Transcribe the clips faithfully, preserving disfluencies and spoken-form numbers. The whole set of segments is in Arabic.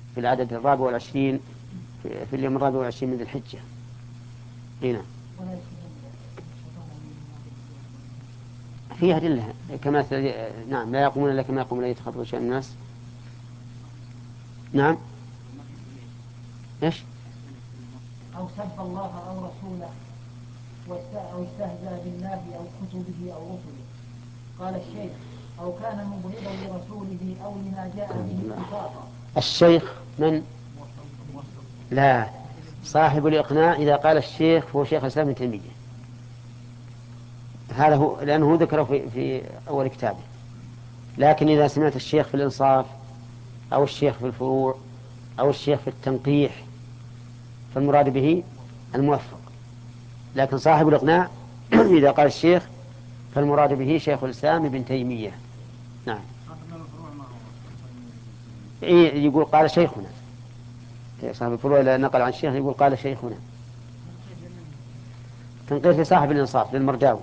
في العدد الرابع والعشرين في اليوم الرابع والعشرين من ذي الحجة. هنا فيها أدلة كما نعم لا يقومون إلا كما يقوم الذي يتخبط شيء من الناس. نعم إيش؟ أو سب الله أو رسوله أو استهزأ بالله أو كتبه أو رسله. قال الشيخ أو كان مبغضا لرسوله أو لما جاء به اتفاقا. الشيخ من؟ لا، صاحب الإقناع إذا قال الشيخ فهو شيخ الإسلام ابن تيمية، هذا هو لأنه ذكره في, في أول كتابه. لكن إذا سمعت الشيخ في الإنصاف أو الشيخ في الفروع أو الشيخ في التنقيح فالمراد به الموفق. لكن صاحب الإقناع إذا قال الشيخ فالمراد به شيخ الإسلام ابن تيمية. نعم. إيه يقول قال شيخنا، صاحب الفروع إذا نقل عن الشيخ يقول قال شيخنا. تنقيح لصاحب الإنصاف للمرداوي.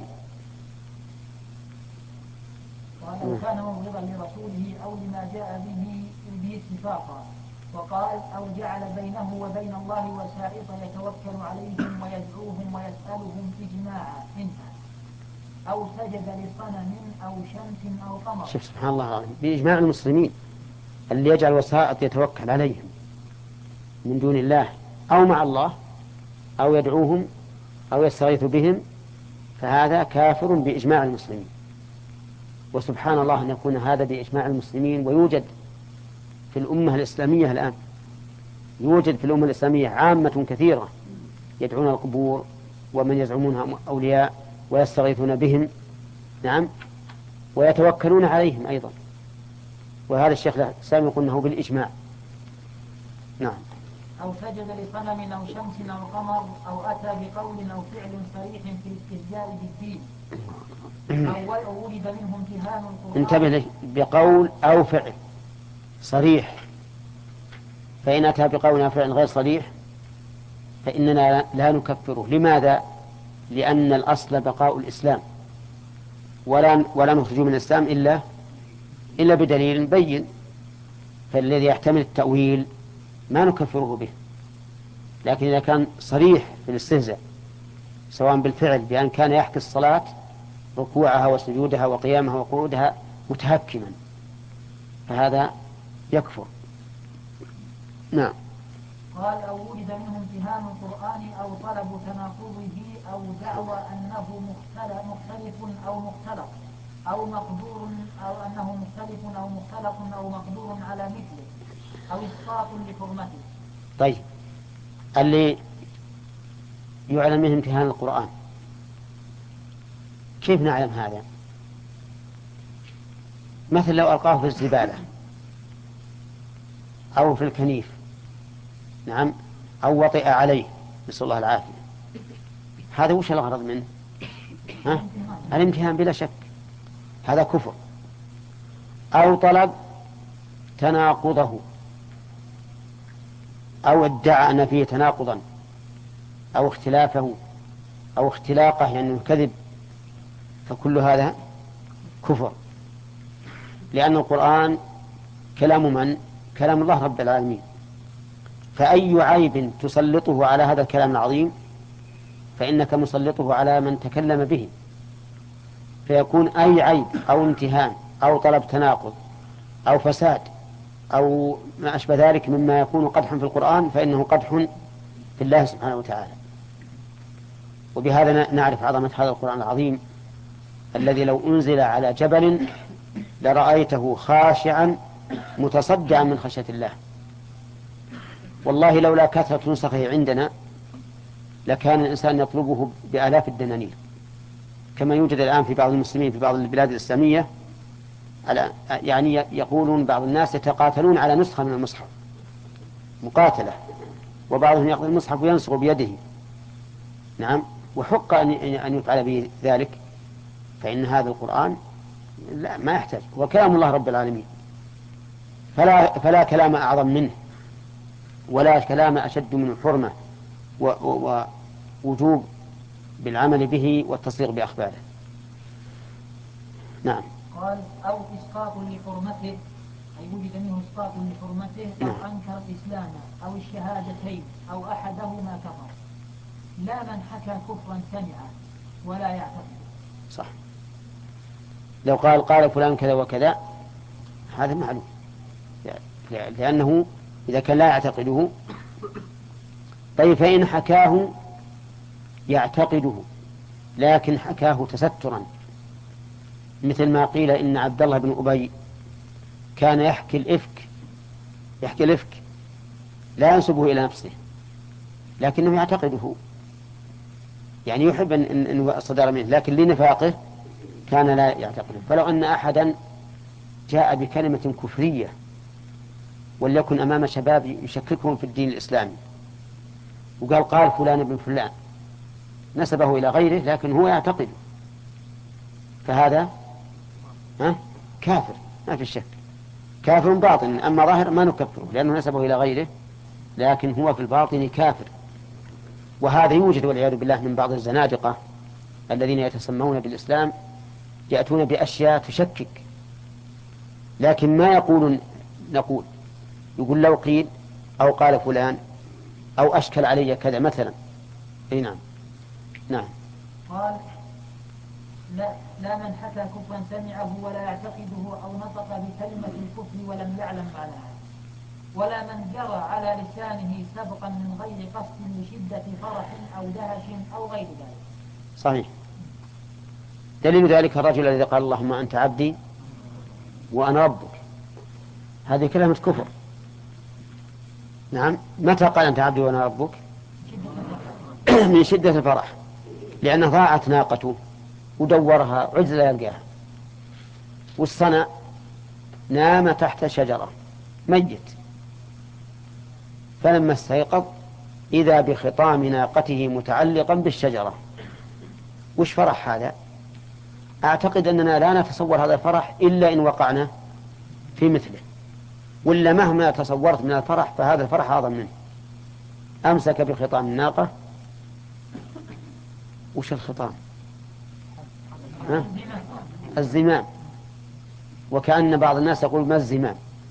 قال كان مبغضا لرسوله أو لما جاء به به اتفاقا. وقال أو جعل بينه وبين الله وسائط يتوكل عليهم ويدعوهم ويسألهم إجماعا منها أو سجد لصنم أو شمس أو قمر. شوف سبحان الله العظيم، بإجماع المسلمين اللي يجعل وسائط يتوكل عليهم من دون الله أو مع الله أو يدعوهم أو يستغيث بهم فهذا كافر بإجماع المسلمين. وسبحان الله أن يكون هذا بإجماع المسلمين ويوجد في الأمة الإسلامية الآن، يوجد في الأمة الإسلامية عامة كثيرة يدعون القبور ومن يزعمونها أولياء ويستغيثون بهم. نعم، ويتوكلون عليهم أيضا، وهذا الشيخ الإسلام يقول أنه بالإجماع. نعم. أو سجد لصنم أو شمس أو قمر أو أتى بقول أو فعل صريح في الاستهزاء بالدين أو ولد منه امتهان القرآن. انتبه له، بقول أو فعل صريح، فإن أتى بقول أو فعل غير صريح فإننا لا نكفره. لماذا؟ لأن الأصل بقاء الإسلام ولا ولا نخرج من الإسلام إلا إلا بدليل بين، فالذي يحتمل التأويل ما نكفره به. لكن إذا كان صريح في الاستهزاء سواء بالفعل بأن كان يحكي الصلاة ركوعها وسجودها وقيامها وقعودها متهكما فهذا يكفر. نعم. قال أو ولد منه امتهان القرآن أو طلب تناقضه أو دعوى أنه مختلف أو مختلق أو مقدور أو أنه مختلف أو مختلق أو مقدور على مثله أو إسقاط لحرمته. طيب، اللي يعلم منه امتهان القرآن كيف نعلم هذا؟ مثل لو ألقاه في الزبالة أو في الكنيف، نعم، أو وطئ عليه نسأل الله العافية، هذا وش الغرض منه؟ ها؟ الامتهان بلا شك، هذا كفر. أو طلب تناقضه أو ادعى أن فيه تناقضا أو اختلافه أو اختلاقه يعني الكذب، فكل هذا كفر، لأن القرآن كلام من؟ كلام الله رب العالمين، فأي عيب تسلطه على هذا الكلام العظيم فإنك مسلطه على من تكلم به، فيكون أي عيب أو امتهان أو طلب تناقض أو فساد أو ما أشبه ذلك مما يكون قدحا في القرآن فإنه قدح في الله سبحانه وتعالى. وبهذا نعرف عظمة هذا القرآن العظيم الذي لو أنزل على جبل لرأيته خاشعا متصدعا من خشية الله. والله لولا كثرة نسخه عندنا لكان الإنسان يطلبه بآلاف الدنانير، كما يوجد الآن في بعض المسلمين في بعض البلاد الإسلامية، على يعني يقولون بعض الناس يتقاتلون على نسخة من المصحف مقاتلة، وبعضهم يأخذ المصحف وينسخ بيده. نعم، وحق أن يفعل به ذلك، فإن هذا القرآن لا ما يحتاج، هو كلام الله رب العالمين، فلا, فلا كلام أعظم منه ولا كلام أشد من الحرمة ووجوب بالعمل به والتصديق بأخباره. نعم. قال أو إسقاط لحرمته أي وجد منه إسقاط لحرمته أو أنكر الإسلام أو الشهادتين أو أحدهما كفر، لا من حكى كفرا سمعه ولا يعتقد. صح. لو قال قال فلان كذا وكذا هذا معلوم، لأنه إذا كان لا يعتقده. طيب فإن حكاه يعتقده لكن حكاه تسترا، مثل ما قيل إن عبد الله بن أبي كان يحكي الإفك يحكي الإفك لا ينسبه إلى نفسه لكنه يعتقده، يعني يحب أن صدر منه لكن لنفاقه كان لا يعتقده. فلو أن أحدا جاء بكلمة كفرية وليكن أمام شباب يشككهم في الدين الإسلامي وقال قال فلان ابن فلان، نسبه إلى غيره لكن هو يعتقد، فهذا ها كافر ما في شك، كافر باطن. أما ظاهر ما نكفره لأنه نسبه إلى غيره لكن هو في الباطن كافر. وهذا يوجد والعياذ بالله من بعض الزنادقة الذين يتسمون بالإسلام، يأتون بأشياء تشكك لكن ما يقولون نقول يقول لو قيل أو قال فلان أو أشكل علي كذا مثلا. أي نعم. نعم. قال لا, لا من حكى كفرا سمعه ولا يعتقده أو نطق بكلمة الكفر ولم يعلم معناها، ولا من جرى على لسانه سبقا من غير قصد لشدة فرح أو دهش أو غير ذلك. صحيح. دليل ذلك الرجل الذي قال اللهم أنت عبدي وأنا ربك، هذه كلمة كفر. نعم. متى قال أنت عبدي وأنا ربك؟ من شدة الفرح، لأن ضاعت ناقته ودورها عجز لا يلقاها، والصنع نام تحت شجرة ميت، فلما استيقظ إذا بخطام ناقته متعلقا بالشجرة. وش فرح هذا؟ أعتقد أننا لا نتصور هذا الفرح إلا إن وقعنا في مثله، ولا مهما تصورت من الفرح فهذا الفرح أعظم منه. أمسك بخطام الناقة. وش الخطام؟ ها؟ الزمام. وكأن بعض الناس يقول ما الزمام؟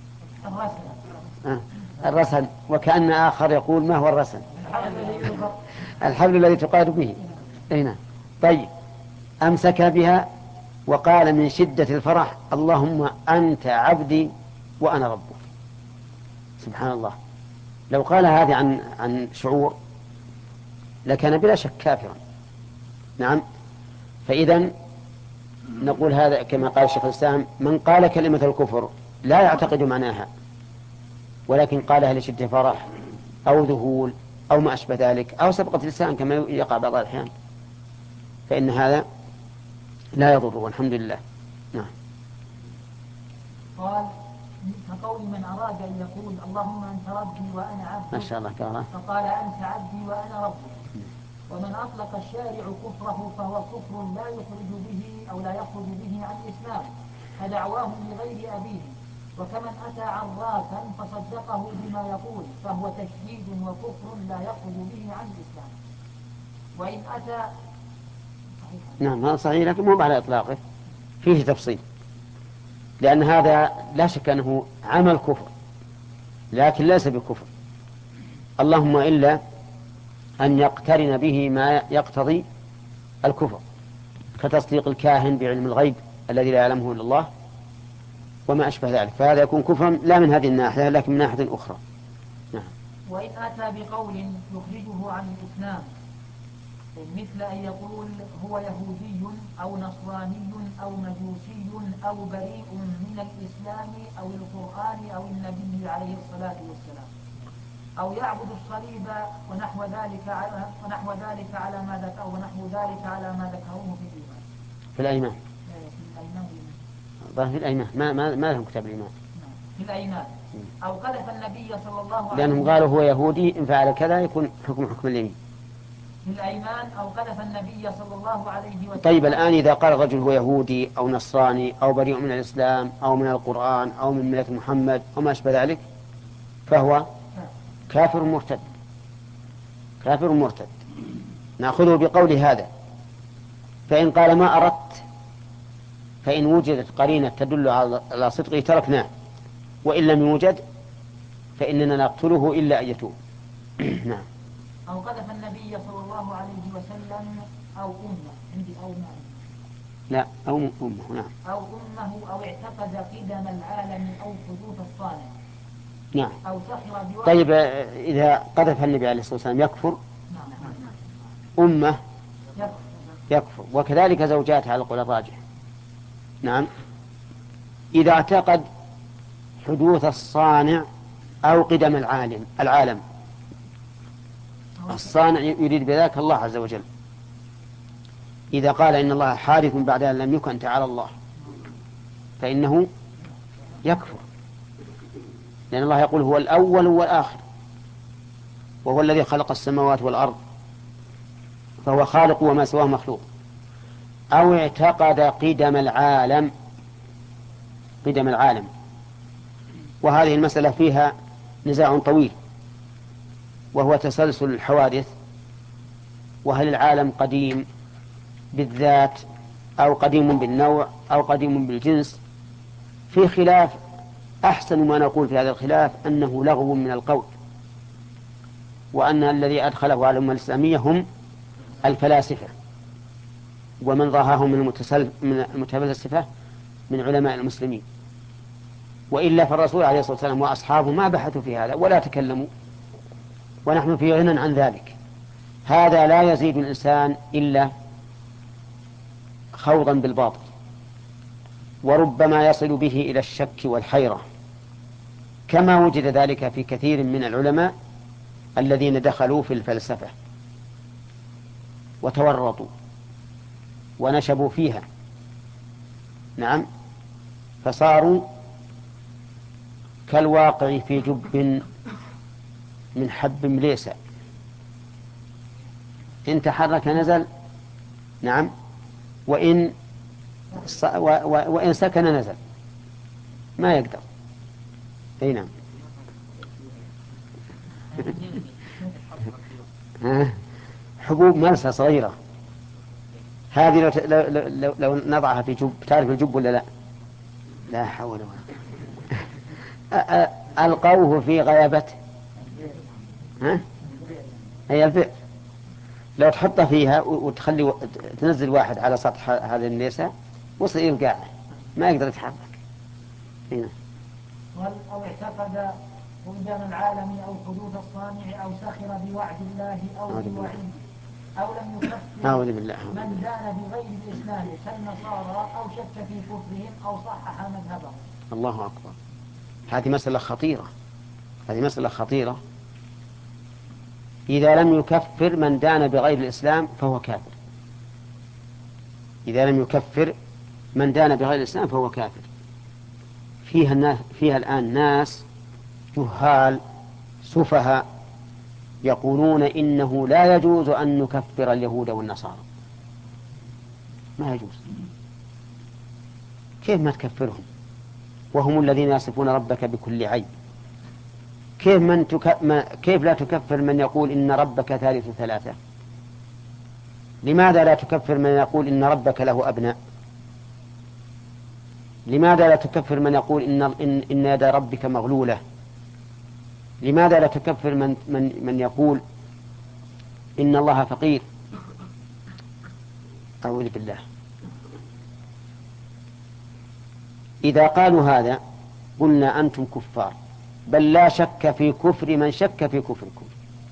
الرسل. وكأن آخر يقول ما هو الرسل؟ الحبل الذي تقاد به. هنا. طيب أمسك بها وقال من شدة الفرح اللهم أنت عبدي وأنا ربك. سبحان الله. لو قال هذا عن عن شعور لكان بلا شك كافرا. نعم. فإذا نقول هذا كما قال الشيخ الإسلام، من قال كلمة الكفر لا يعتقد معناها ولكن قالها لشدة فرح أو ذهول أو ما أشبه ذلك أو سبقة لسان كما يقع بعض الأحيان، فإن هذا لا يضر والحمد لله. نعم. قال كقول من أراد أن يقول اللهم أنت ربي وأنا عبدك ما شاء الله كرة. فقال أنت عبدي وأنا ربك. ومن أطلق الشارع كفره فهو كفر لا يخرج به أو لا يخرج به عن الإسلام فدعواهم لغير أبيه. وكمن أتى عرافا فصدقه بما يقول فهو تشديد وكفر لا يخرج به عن الإسلام. وإن أتى نعم هذا صحيح لكن مو على إطلاقه، فيه تفصيل، لأن هذا لا شك أنه عمل كفر لكن ليس بكفر، اللهم إلا أن يقترن به ما يقتضي الكفر كتصديق الكاهن بعلم الغيب الذي لا يعلمه إلا الله وما أشبه ذلك، فهذا يكون كفرا لا من هذه الناحية لكن من ناحية أخرى. نعم. وإن أتى بقول يخرجه عن الإسلام مثل أن يقول هو يهودي أو نصراني أو مجوسي أو بريء من الإسلام أو القرآن أو النبي عليه الصلاة والسلام أو يعبد الصليب ونحو ذلك على ونحو ذلك على ما ذكر ونحو ذلك على ما ذكروه في الإيمان. في الأيمان. في الأيمان. في الأيمان ما ما ما لهم كتاب الإيمان. في الأيمان. أو قذف النبي صلى الله عليه وسلم. لأنهم قالوا هو يهودي إن فعل كذا يكون حكم حكم اليمين. في الأيمان أو قذف النبي صلى الله عليه وسلم. طيب الآن إذا قال الرجل هو يهودي أو نصراني أو بريء من الإسلام أو من القرآن أو من ملة محمد أو ما أشبه ذلك فهو كافر مرتد. كافر مرتد نأخذه بقول هذا. فإن قال ما أردت فإن وجدت قرينة تدل على صدقه تركناه وإن لم يوجد فإننا نقتله إلا أن يتوب. نعم. أو قذف النبي صلى الله عليه وسلم أو أمه، عندي أو أمه. لا أو أمه. نعم. أو أمه أو اعتقد قدم العالم أو حدوث الصانع. نعم. أو سخر بواحد. طيب إذا قذف النبي عليه الصلاة والسلام يكفر؟ نعم. أمه يكفر. يكفر، وكذلك زوجاته على القول الراجح. نعم. إذا اعتقد حدوث الصانع أو قدم العالم العالم الصانع يريد بذلك الله عز وجل. إذا قال إن الله حادث بعد أن لم يكن تعالى الله فإنه يكفر، لأن الله يقول هو الأول والآخر وهو الذي خلق السماوات والأرض فهو خالق وما سواه مخلوق. أو اعتقد قدم العالم قدم العالم وهذه المسألة فيها نزاع طويل، وهو تسلسل الحوادث، وهل العالم قديم بالذات أو قديم بالنوع أو قديم بالجنس، في خلاف. أحسن ما نقول في هذا الخلاف أنه لغو من القول، وأن الذي أدخله على الأمة الإسلامية هم الفلاسفة ومن ضاهاهم من المتفلسفة من علماء المسلمين، وإلا فالرسول عليه الصلاة والسلام وأصحابه ما بحثوا في هذا ولا تكلموا، ونحن في غنى عن ذلك. هذا لا يزيد الإنسان إلا خوضا بالباطل، وربما يصل به إلى الشك والحيرة، كما وجد ذلك في كثير من العلماء الذين دخلوا في الفلسفة وتورطوا ونشبوا فيها. نعم. فصاروا كالواقع في جب من حب مليسة، إن تحرك نزل. نعم. وإن وإن سكن نزل، ما يقدر. أي نعم. حبوب ملسة صغيرة هذه لو, لو, لو, لو نضعها في جب، تعرف الجب ولا لا؟ لا حول ولا ألقوه في غيابته. ها؟ هي البئر لو تحطه فيها وتخلي تنزل واحد على سطح هذه النيسة وصل يلقاه ما يقدر يتحرك. هنا. أو اعتقد قدام العالم أو حدوث الصانع أو سخر بوعد الله أو بوعيده أو لم يكفر من دان بغير الإسلام كالنصارى أو شك في كفرهم أو صحح مذهبهم. الله أكبر. هذه مسألة خطيرة، هذه مسألة خطيرة. إذا لم يكفر من دان بغير الإسلام فهو كافر. إذا لم يكفر من دان بغير الإسلام فهو كافر. فيها, الناس فيها الآن ناس جهال سفهاء يقولون إنه لا يجوز أن نكفر اليهود والنصارى. ما يجوز. كيف ما تكفرهم وهم الذين يصفون ربك بكل عيب؟ كيف, من تك... ما... كيف لا تكفر من يقول إن ربك ثالث ثلاثة؟ لماذا لا تكفر من يقول إن ربك له أبناء؟ لماذا لا تكفر من يقول إن, إن... إن يد ربك مغلولة؟ لماذا لا تكفر من... من... من يقول إن الله فقير؟ أعوذ بالله. إذا قالوا هذا قلنا أنتم كفار، بل لا شك في كفر من شك في كفركم،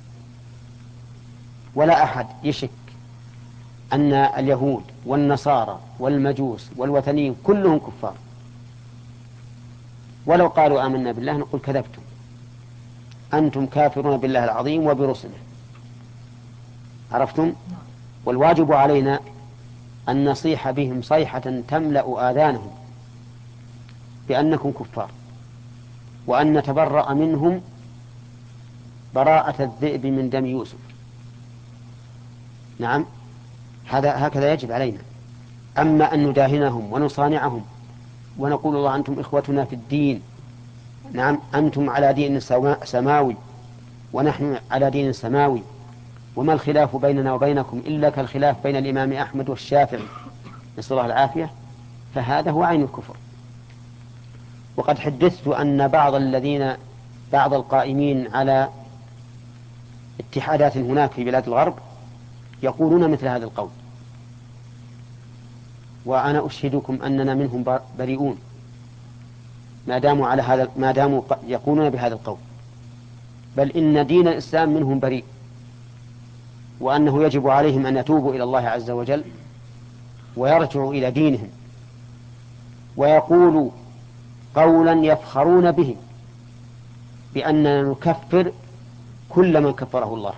ولا أحد يشك أن اليهود والنصارى والمجوس والوثنيين كلهم كفار. ولو قالوا آمنا بالله نقول كذبتم، أنتم كافرون بالله العظيم وبرسله. عرفتم؟ والواجب علينا أن نصيح بهم صيحة تملأ آذانهم بأنكم كفار، وأن نتبرأ منهم براءة الذئب من دم يوسف. نعم، هذا هكذا يجب علينا. أما أن نداهنهم ونصانعهم ونقول الله أنتم إخوتنا في الدين، نعم أنتم على دين سماوي ونحن على دين سماوي، وما الخلاف بيننا وبينكم إلا كالخلاف بين الإمام أحمد والشافعي، نسأل الله العافية، فهذا هو عين الكفر. وقد حدثت أن بعض الذين بعض القائمين على اتحادات هناك في بلاد الغرب يقولون مثل هذا القول، وأنا أشهدكم أننا منهم بريئون ما داموا على هذا ما داموا يقولون بهذا القول، بل إن دين الإسلام منهم بريء، وأنه يجب عليهم أن يتوبوا إلى الله عز وجل ويرجعوا إلى دينهم، ويقولوا قولا يفخرون به بأننا نكفر كل من كفره الله،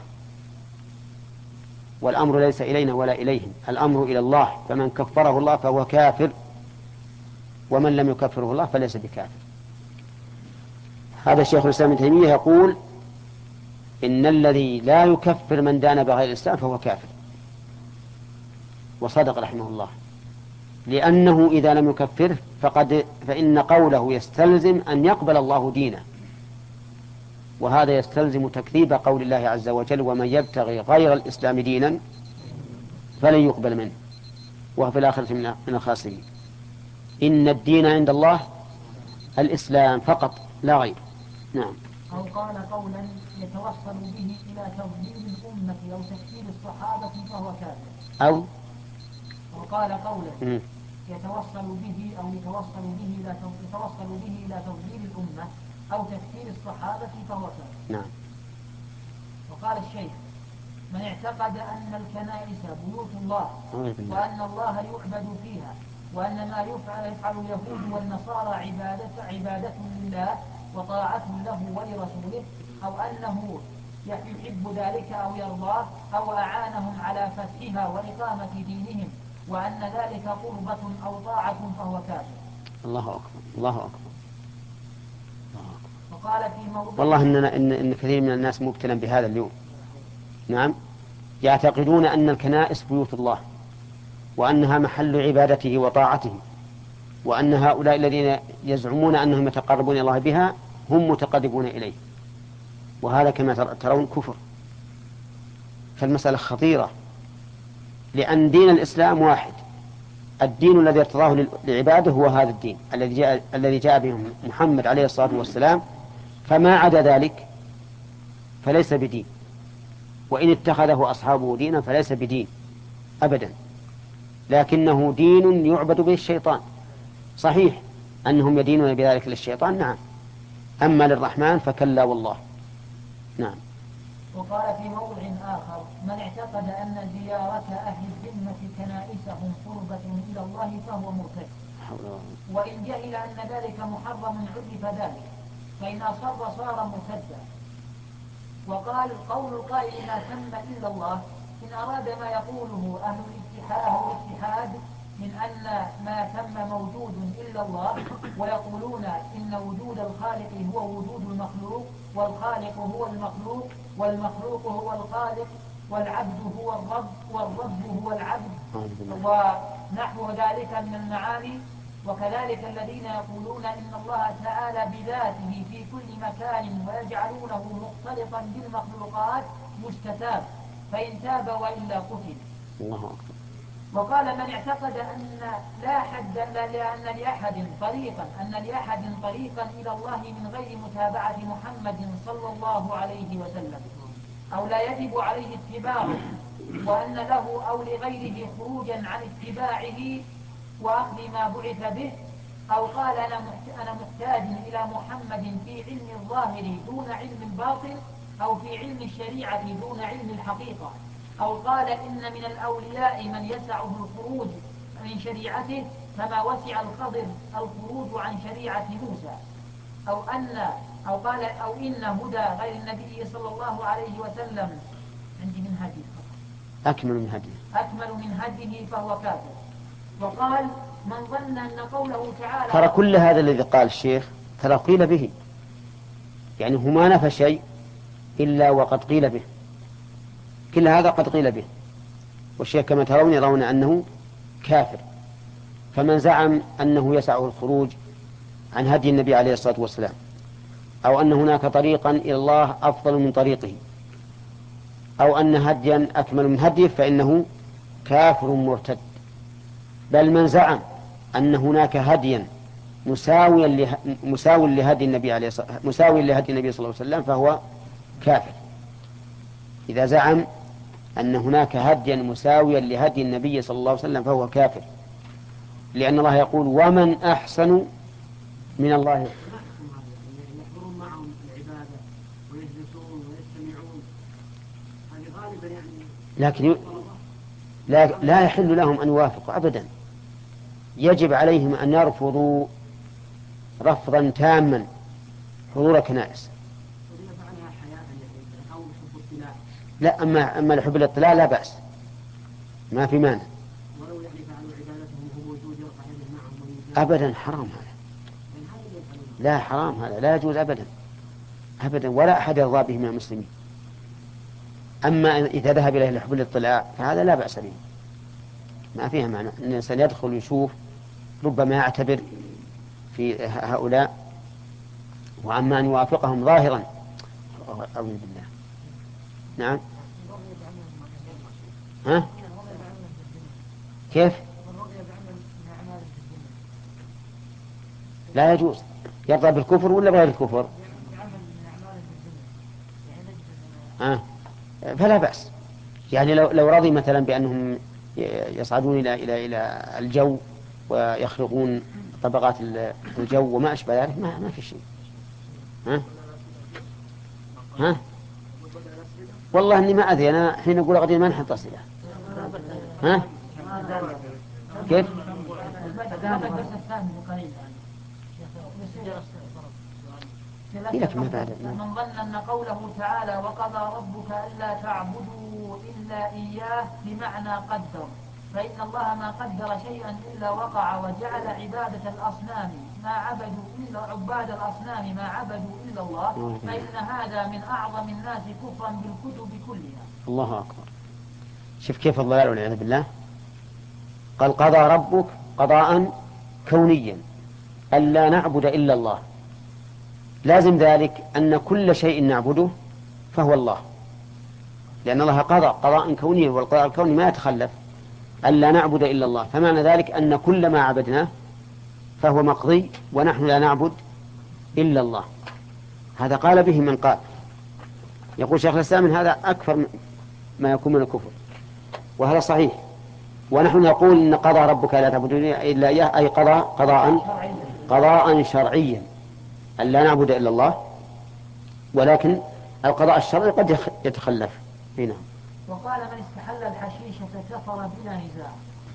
والأمر ليس إلينا ولا إليهم، الأمر إلى الله، فمن كفره الله فهو كافر، ومن لم يكفره الله فليس بكافر. هذا الشيخ الإسلام ابن تيمية يقول إن الذي لا يكفر من دان بغير الإسلام فهو كافر، وصدق رحمه الله، لأنه إذا لم يكفره فقد فإن قوله يستلزم أن يقبل الله دينه، وهذا يستلزم تكذيب قول الله عز وجل: ومن يبتغي غير الإسلام دينا فلن يقبل منه وهو في الآخرة من الخاسرين. إن الدين عند الله الإسلام فقط لا غير. نعم. أو قال قولا يتوصل به إلى تضليل الأمة أو تكفير الصحابة فهو كافر. أو وقال قولا م. يتوصل به أو يتوصل به إلى يتوصل به إلى تضليل الأمة أو تكفير الصحابة فهو كافر. نعم. وقال الشيخ: من اعتقد أن الكنائس بيوت الله وأن الله يعبد فيها وأن ما يفعل يفعل اليهود والنصارى عبادة عبادة لله وطاعة له ولرسوله، أو أنه يحب ذلك أو يرضاه أو أعانهم على فتحها وإقامة دينهم، وأن ذلك قربة أو طاعة فهو كافر. الله أكبر الله أكبر. وقال في موضع: والله إننا إن, إن كثير من الناس مبتلا بهذا اليوم. نعم، يعتقدون أن الكنائس بيوت الله وأنها محل عبادته وطاعته، وأن هؤلاء الذين يزعمون أنهم يتقربون إلى الله بها هم متقربون إليه، وهذا كما ترون كفر. فالمسألة خطيرة، لأن دين الإسلام واحد، الدين الذي ارتضاه لعباده هو هذا الدين الذي جاء الذي جاء به محمد عليه الصلاة والسلام، فما عدا ذلك فليس بدين، وإن اتخذه أصحابه دينا فليس بدين أبدا، لكنه دين يعبد به الشيطان. صحيح أنهم يدينون بذلك للشيطان، نعم، أما للرحمن فكلا والله. نعم. وقال في موضع آخر: من اعتقد أن زيارة أهل الذمة كنائسهم قربة إلى الله فهو مرتد، وإن جهل أن ذلك محرم عرف ذلك، فإن أصر صار مرتدا. وقال: قول القائل ما تم إلا الله إن أراد ما يقوله أهل الاتحاد من أن ما تم موجود إلا الله، ويقولون إن وجود الخالق هو وجود المخلوق، والخالق هو المخلوق، والمخلوق هو الخالق، والعبد هو الرب، والرب هو العبد، ونحو ذلك من المعاني. وكذلك الذين يقولون إن الله تعالى بذاته في كل مكان ويجعلونه مختلطا بالمخلوقات مستتاب، فإن تاب وإلا قتل. الله أكبر. وقال: من اعتقد أن لا حد لأن لأحد طريقا أن لأحد طريقا إلى الله من غير متابعة محمد صلى الله عليه وسلم، أو لا يجب عليه اتباعه، وأن له أو لغيره خروجا عن اتباعه وأخذ ما بعث به، أو قال أنا أنا محتاج إلى محمد في علم الظاهر دون علم الباطن، أو في علم الشريعة دون علم الحقيقة، أو قال إن من الأولياء من يسعه الخروج من شريعته كما وسع الخضر الخروج عن شريعة موسى، أو أن أو قال أو إن هدى غير النبي صلى الله عليه وسلم عندي من هديه أكمل من هديه أكمل من هديه فهو كافر. وقال: من ظن أن قوله تعالى. ترى كل هذا الذي قال الشيخ ترى قيل به، يعني هو ما نفى شيء إلا وقد قيل به، كل هذا قد قيل به، والشيخ كما ترون يرون أنه كافر. فمن زعم أنه يسعه الخروج عن هدي النبي عليه الصلاة والسلام، أو أن هناك طريقا إلى الله أفضل من طريقه، أو أن هديا أكمل من هديه، فإنه كافر مرتد. بل من زعم أن هناك هديا مساويا له... مساوي لهدي النبي عليه الصلاة مساوي لهدي النبي صلى الله عليه وسلم فهو كافر. إذا زعم أن هناك هديا مساويا لهدي النبي صلى الله عليه وسلم فهو كافر، لأن الله يقول ومن أحسن من الله. يحضرون معهم العبادة ويجلسون ويستمعون، هذه غالبا يعني. لكن لا, لا يحل لهم أن يوافقوا أبدا، يجب عليهم أن يرفضوا رفضا تاما حضور كنائس. لا، أما أما لحب الاطلاع لا بأس، ما في مانع. ولو يعني فعلوا عبادتهم وهو موجود يرفع يده معهم أبدا، حرام هذا، لا حرام هذا، لا يجوز أبدا أبدا، ولا أحد يرضى به من المسلمين. أما إذا ذهب إليه لحب الاطلاع فهذا لا بأس به، ما فيها معنى أن الإنسان يدخل ويشوف، ربما يعتبر في هؤلاء. وأما أن يوافقهم ظاهرا أعوذ بالله. نعم. ها؟ كيف؟ لا يجوز. يرضى بالكفر ولا بغير الكفر؟ آه. فلا بأس. يعني لو لو رضي مثلا بأنهم يصعدون إلى إلى إلى الجو ويخلقون طبقات الجو وما أشبه ذلك، ما ما في شيء. ها؟ ها؟ والله إني ما أدري، أنا حين أقول غدير ما نحط أسئلة. ها؟ كيف؟ لكن ما بعد. من ظن أن قوله تعالى وقضى ربك ألا تعبدوا إلا إياه بمعنى قدر، فإن الله ما قدر شيئا إلا وقع، وجعل عبادة الأصنام ما عبدوا إلا عباد الأصنام ما عبدوا إلا الله، فإن هذا من أعظم الناس كفرا بالكتب كلها. الله أكبر. شوف كيف الضلال والعياذ بالله. قال قضى ربك قضاء كونيا ألا نعبد إلا الله، لازم ذلك أن كل شيء نعبده فهو الله، لأن الله قضى قضاء كونيا، والقضاء الكوني ما يتخلف، ألا نعبد إلا الله، فمعنى ذلك أن كل ما عبدناه فهو مقضي ونحن لا نعبد إلا الله. هذا قال به من قال. يقول شيخ الإسلام من هذا أكثر ما يكون من الكفر، وهذا صحيح. ونحن نقول إن قضى ربك لا تعبدون إلا إياه، أي قضى قضاء قضاء شرعيا ألا نعبد إلا الله، ولكن القضاء الشرعي قد يتخلف. هنا وقال من استحل الحشيشة كفر بلا نزاع.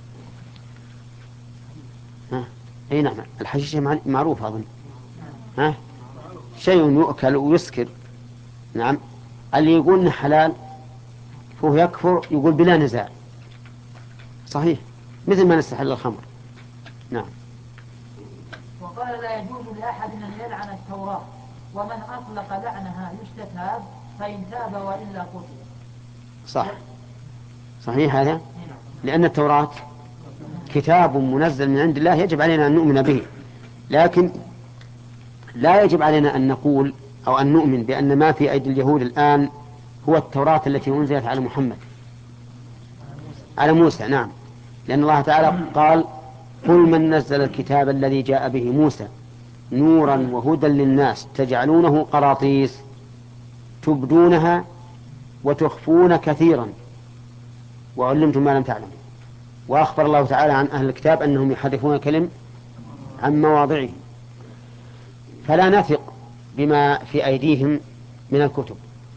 ها اي نعم، الحشيشة معروفة أظن. ها شيء يؤكل ويسكر. نعم. اللي يقول إنه حلال فهو يكفر، يقول بلا نزاع. صحيح، مثل ما نستحل الخمر. نعم. وقال لا يجوز لأحد أن يلعن التوراة، ومن أطلق لعنها يستتاب، فإن تاب وإلا قتل. صح، صحيح هذا، لأن التوراة كتاب منزل من عند الله يجب علينا أن نؤمن به، لكن لا يجب علينا أن نقول أو أن نؤمن بأن ما في أيدي اليهود الآن هو التوراة التي أنزلت على محمد على موسى. نعم، لأن الله تعالى قال قل من نزل الكتاب الذي جاء به موسى نورا وهدى للناس تجعلونه قراطيس تبدونها وتخفون كثيرا وعلمتم ما لم تعلموا. وأخبر الله تعالى عن أهل الكتاب أنهم يحرفون الكلم عن مواضعه، فلا نثق بما في أيديهم من الكتب.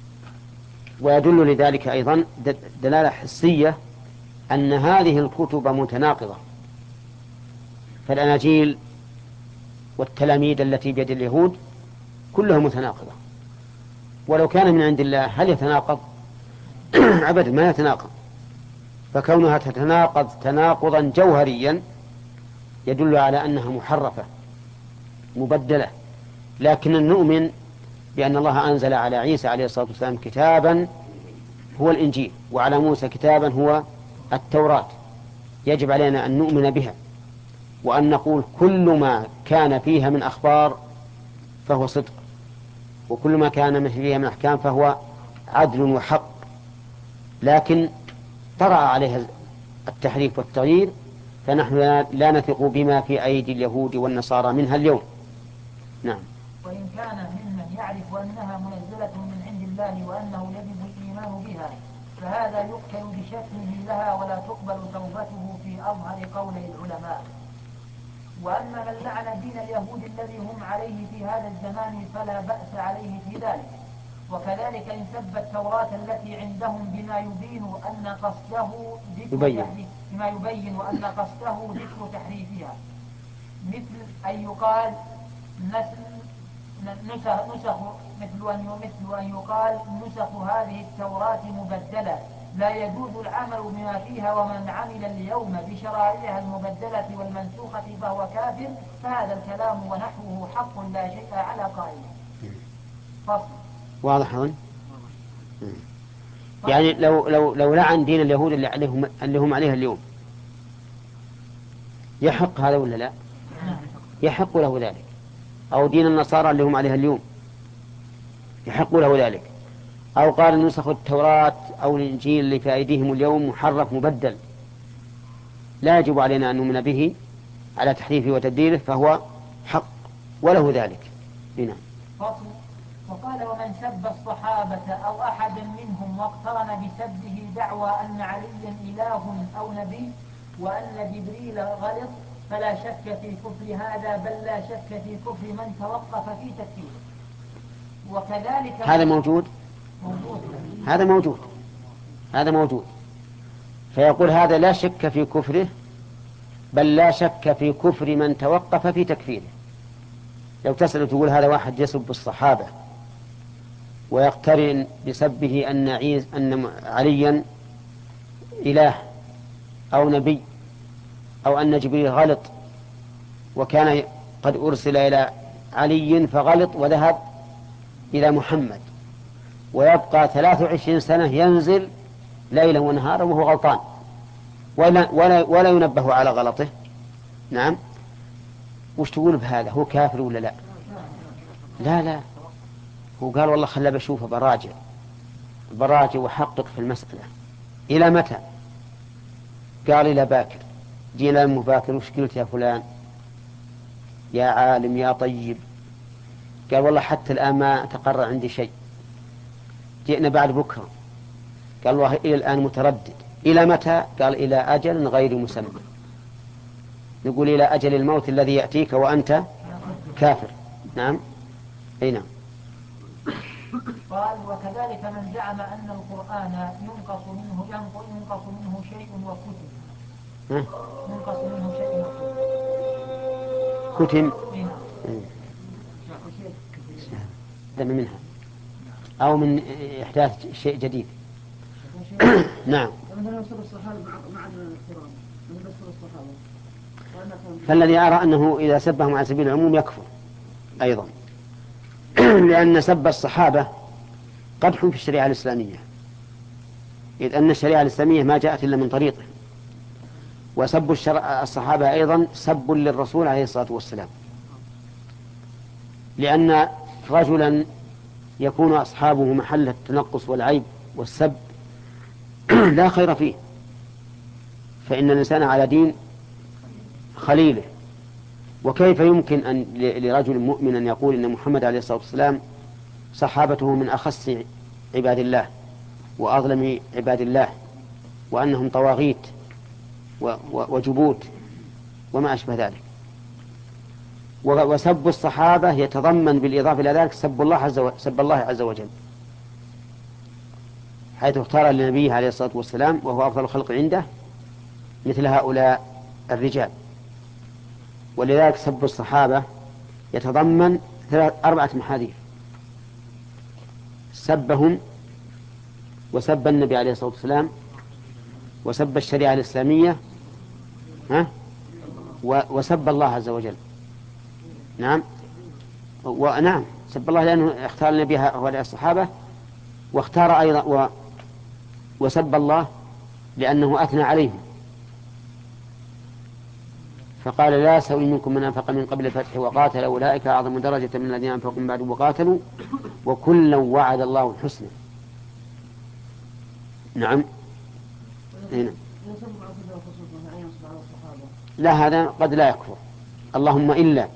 ويدل لذلك أيضا دلالة حسية أن هذه الكتب متناقضة، فالأناجيل والتلاميذ التي بيد اليهود كلها متناقضة، ولو كان من عند الله هل يتناقض؟ أبدا ما يتناقض. فكونها تتناقض تناقضا جوهريا يدل على أنها محرفة مبدلة. لكن نؤمن بأن الله أنزل على عيسى عليه الصلاة والسلام كتابا هو الإنجيل، وعلى موسى كتابا هو التوراة، يجب علينا أن نؤمن بها، وأن نقول كل ما كان فيها من أخبار فهو صدق، وكل ما كان فيها من أحكام فهو عدل وحق. لكن طرأ عليها التحريف والتغيير فنحن لا نثق بما في أيدي اليهود والنصارى منها اليوم. نعم. وإن كان ممن يعرف أنها منزلة من عند الله وأنه يجب الإيمان بها فهذا يؤكل بشتمه لها ولا تقبل توبته في أظهر قولي العلماء. وأما من لعن دين اليهود الذي هم عليه في هذا الزمان فلا بأس عليه في ذلك. وكذلك إن سب التوراة التي عندهم بما يبين أن قصده ذكر تحريف بما يبين أن قصده ذكر تحريفها، مثل أن يقال نسخ نسخ مثل أن مثل أن يقال نسخ هذه التوراة مبدلة لا يجوز العمل بما فيها، ومن عمل اليوم بشرائعها المبدلة والمنسوخة فهو كافر. فهذا الكلام ونحوه حق لا شيء على قائله. فصل. واضح هون؟ يعني لو لو لو لعن دين اليهود اللي عليهم اللي هم عليها اليوم يحق هذا ولا لا؟ يحق له ذلك. أو دين النصارى اللي هم عليها اليوم يحق له ذلك. أو قال نسخ التوراة أو الإنجيل اللي في أيديهم اليوم محرف مبدل لا يجب علينا أن نؤمن به على تحريفه وتبديله، فهو حق وله ذلك. هنا. فصل. وقال ومن سب الصحابة أو أحد منهم واقترن بسبه دعوى أن عليا إله أو نبي وأن جبريل غلط فلا شك في كفر هذا، بل لا شك في كفر من توقف في تكفيره. وكذلك هذا موجود. موجود هذا موجود هذا موجود فيقول هذا لا شك في كفره بل لا شك في كفر من توقف في تكفيره. لو تسأل تقول هذا واحد يسب الصحابة ويقترن بسبه أن عيز أن عليا إله أو نبي أو أن جبريل غلط وكان قد أرسل إلى علي فغلط وذهب إلى محمد، ويبقى ثلاث وعشرين سنة ينزل ليلا ونهارا وهو غلطان ولا, ولا, ولا ينبه على غلطه. نعم. وش تقول بهذا؟ هو كافر ولا لا؟ لا لا، هو قال والله خلى بشوفه براجع براجع وحقق في المسألة. إلى متى؟ قال إلى باكر. جينا أمه باكر وش قلت يا فلان يا عالم يا طيب؟ قال والله حتى الآن ما تقرر عندي شيء. جئنا بعد بكرة قال والله إلى الآن متردد. إلى متى؟ قال إلى أجل غير مسمى. نقول إلى أجل الموت الذي يأتيك وأنت كافر. نعم. أي نعم. قال وكذلك من زعم أن القرآن ينقص منه ينقص منه شيء وكتب ينقص منه شيء كتم دم منها أو من إحداث شيء جديد. نعم. فالذي أرى أنه إذا سبهم على سبيل العموم يكفر أيضا لأن سب الصحابة قدح في الشريعة الإسلامية، إذ أن الشريعة الإسلامية ما جاءت إلا من طريقه. وسب الصحابة أيضا سب للرسول عليه الصلاة والسلام، لأن رجلا يكون أصحابه محل التنقص والعيب والسب لا خير فيه، فإن الإنسان على دين خليله. وكيف يمكن أن لرجل مؤمن أن يقول إن محمد عليه الصلاة والسلام صحابته من أخص عباد الله وأظلم عباد الله وأنهم طواغيت وجبوت وما أشبه ذلك. وسب الصحابة يتضمن بالإضافة إلى ذلك سب الله عز وجل, سب الله عز وجل حيث اختار لنبيه عليه الصلاة والسلام وهو أفضل الخلق عنده مثل هؤلاء الرجال. ولذلك سب الصحابة يتضمن ثلاث أربعة محاذير: سبهم وسب النبي عليه الصلاة والسلام وسب الشريعة الإسلامية ها وسب الله عز وجل. نعم. ونعم سب الله لأنه اختار النبي هؤلاء الصحابة، واختار أيضا و وسب الله لأنه أثنى عليهم، فقال لا يستوي منكم من أنفق من قبل الفتح وقاتل أولئك أعظم درجة من الذين أنفقوا من بعد وقاتلوا وكلا وعد الله الحسنى. نعم. هنا لا، هذا قد لا يكفر، اللهم إلا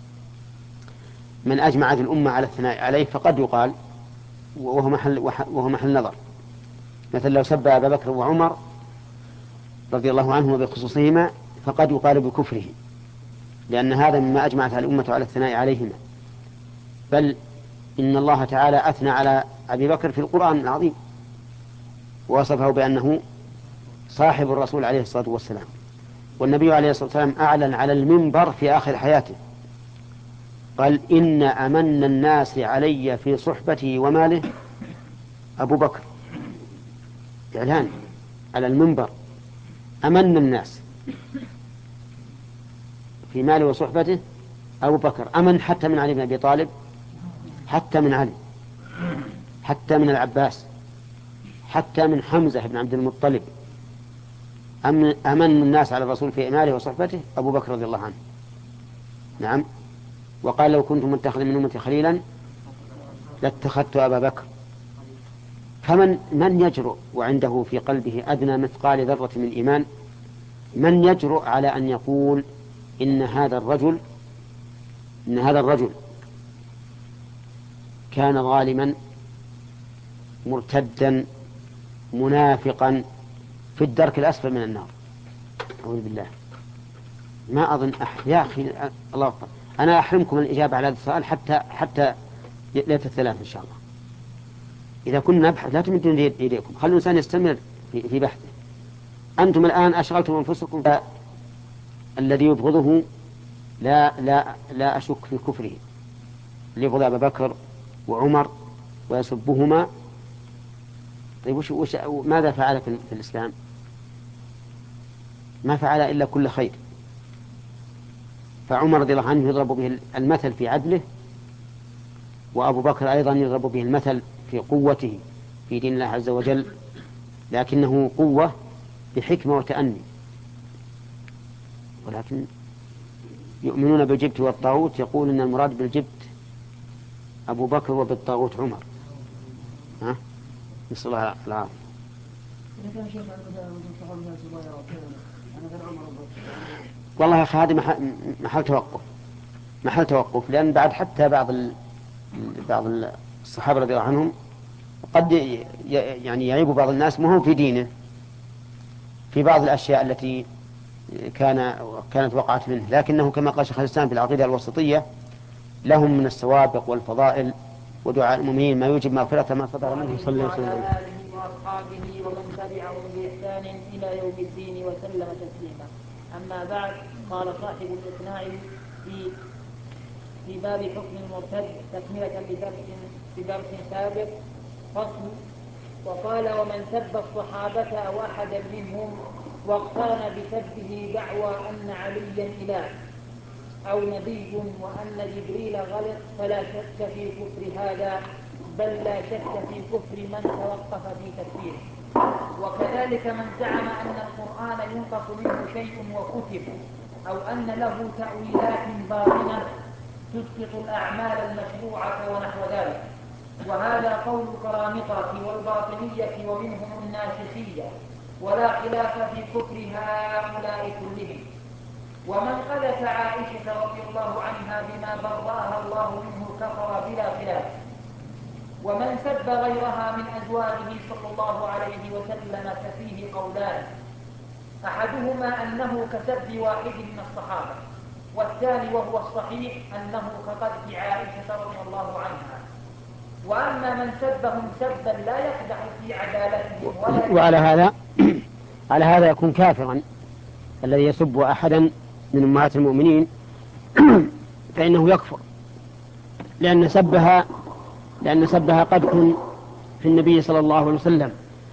من أجمعت الأمة على الثناء عليه فقد يقال، وهو محل, وهو محل نظر. مثل لو سب أبا بكر وعمر رضي الله عنهما بخصوصهما فقد يقال بكفره، لأن هذا مما أجمعت الأمة على الثناء عليهما. بل إن الله تعالى أثنى على أبي بكر في القرآن العظيم ووصفه بأنه صاحب الرسول عليه الصلاة والسلام. والنبي عليه الصلاة والسلام أعلن على المنبر في آخر حياته قال إن أمن الناس علي في صحبته وماله أبو بكر، إعلان على المنبر، أمن الناس في ماله وصحبته أبو بكر، أمن حتى من علي بن أبي طالب، حتى من علي، حتى من العباس، حتى من حمزة بن عبد المطلب. أمن, أمن الناس على الرسول في ماله وصحبته أبو بكر رضي الله عنه. نعم. وقال لو كنت متخذا من أمتي خليلا لاتخذت أبا بكر. فمن من يجرؤ وعنده في قلبه أدنى مثقال ذرة من إيمان، من يجرؤ على أن يقول إن هذا الرجل إن هذا الرجل كان ظالما مرتدا منافقا في الدرك الأسفل من النار؟ أعوذ بالله. ما أظن أح... يا أخي الله أكبر، أنا أحرمكم الإجابة على هذا السؤال حتى حتى ليلة الثلاث إن شاء الله. إذا كنا نبحث لا تمدون إيديكم، خلوا الإنسان يستمر في, في بحثه. أنتم الآن أشغلتم أنفسكم. الذي يبغضه لا لا لا أشك في كفره، اللي يبغض أبا بكر وعمر ويسبهما. طيب وش وش ماذا فعل في, في الإسلام؟ ما فعل إلا كل خير. فعمر رضي الله عنه يضرب به المثل في عدله، وأبو بكر أيضا يضرب به المثل في قوته في دين الله عز وجل، لكنه قوة بحكمة وتأني. ولكن يؤمنون بالجبت والطاغوت، يقول إن المراد بالجبت أبو بكر وبالطاغوت عمر. ها؟ نسأل الله العافية. والله يا أخي هذه محل توقف، محل توقف، لأن بعد حتى بعض ال... بعض الصحابة رضي الله عنهم قد يعني يعيب بعض الناس مهم في دينه في بعض الأشياء التي كان كانت وقعت منه، لكنه كما قال شيخ الإسلام في العقيدة الوسطية لهم من السوابق والفضائل ودعاء المؤمنين ما يوجب مغفرة ما صدر منه صلى الله عليه وسلم. وأصحابه ومن تبعهم بإحسان إلى يوم الدين وسلم تسليما. أما بعد، قال صاحب الإقناع في في باب حكم المرتد تكملة لدرس بدرس سابق فصل. وقال ومن سب الصحابة أو أحدا منهم واقترن بسبه دعوى أن عليا إله أو نبي وأن جبريل غلط فلا شك في كفر هذا، بل لا شك في كفر من توقف في تكفيره. وكذلك من زعم أن القرآن ينقص منه شيء وكتب، أو أن له تأويلات باطنة تسقط الأعمال المشروعة ونحو ذلك. وهذا قول القرامطة والباطنية ومنهم الناسخية، ولا خلاف في كفر هؤلاء كلهم. ومن قذف عائشة رضي الله عنها بما برأها الله منه كفر بلا خلاف. ومن سب غيرها من أزواجه صلى الله عليه وسلم ففيه قولان، أحدهما أنه كسب واحد من الصحابة، والثاني وهو الصحيح أنه كقذف عائشة رضي الله عنها. وأما من سبهم سبا لا يقدح في عدالتهم ولا وعلى هذا على هذا يكون كافرا الذي يسب أحدا من أمهات المؤمنين فإنه يكفر، لأن سبها لأن سبها قدح في النبي صلى الله عليه وسلم،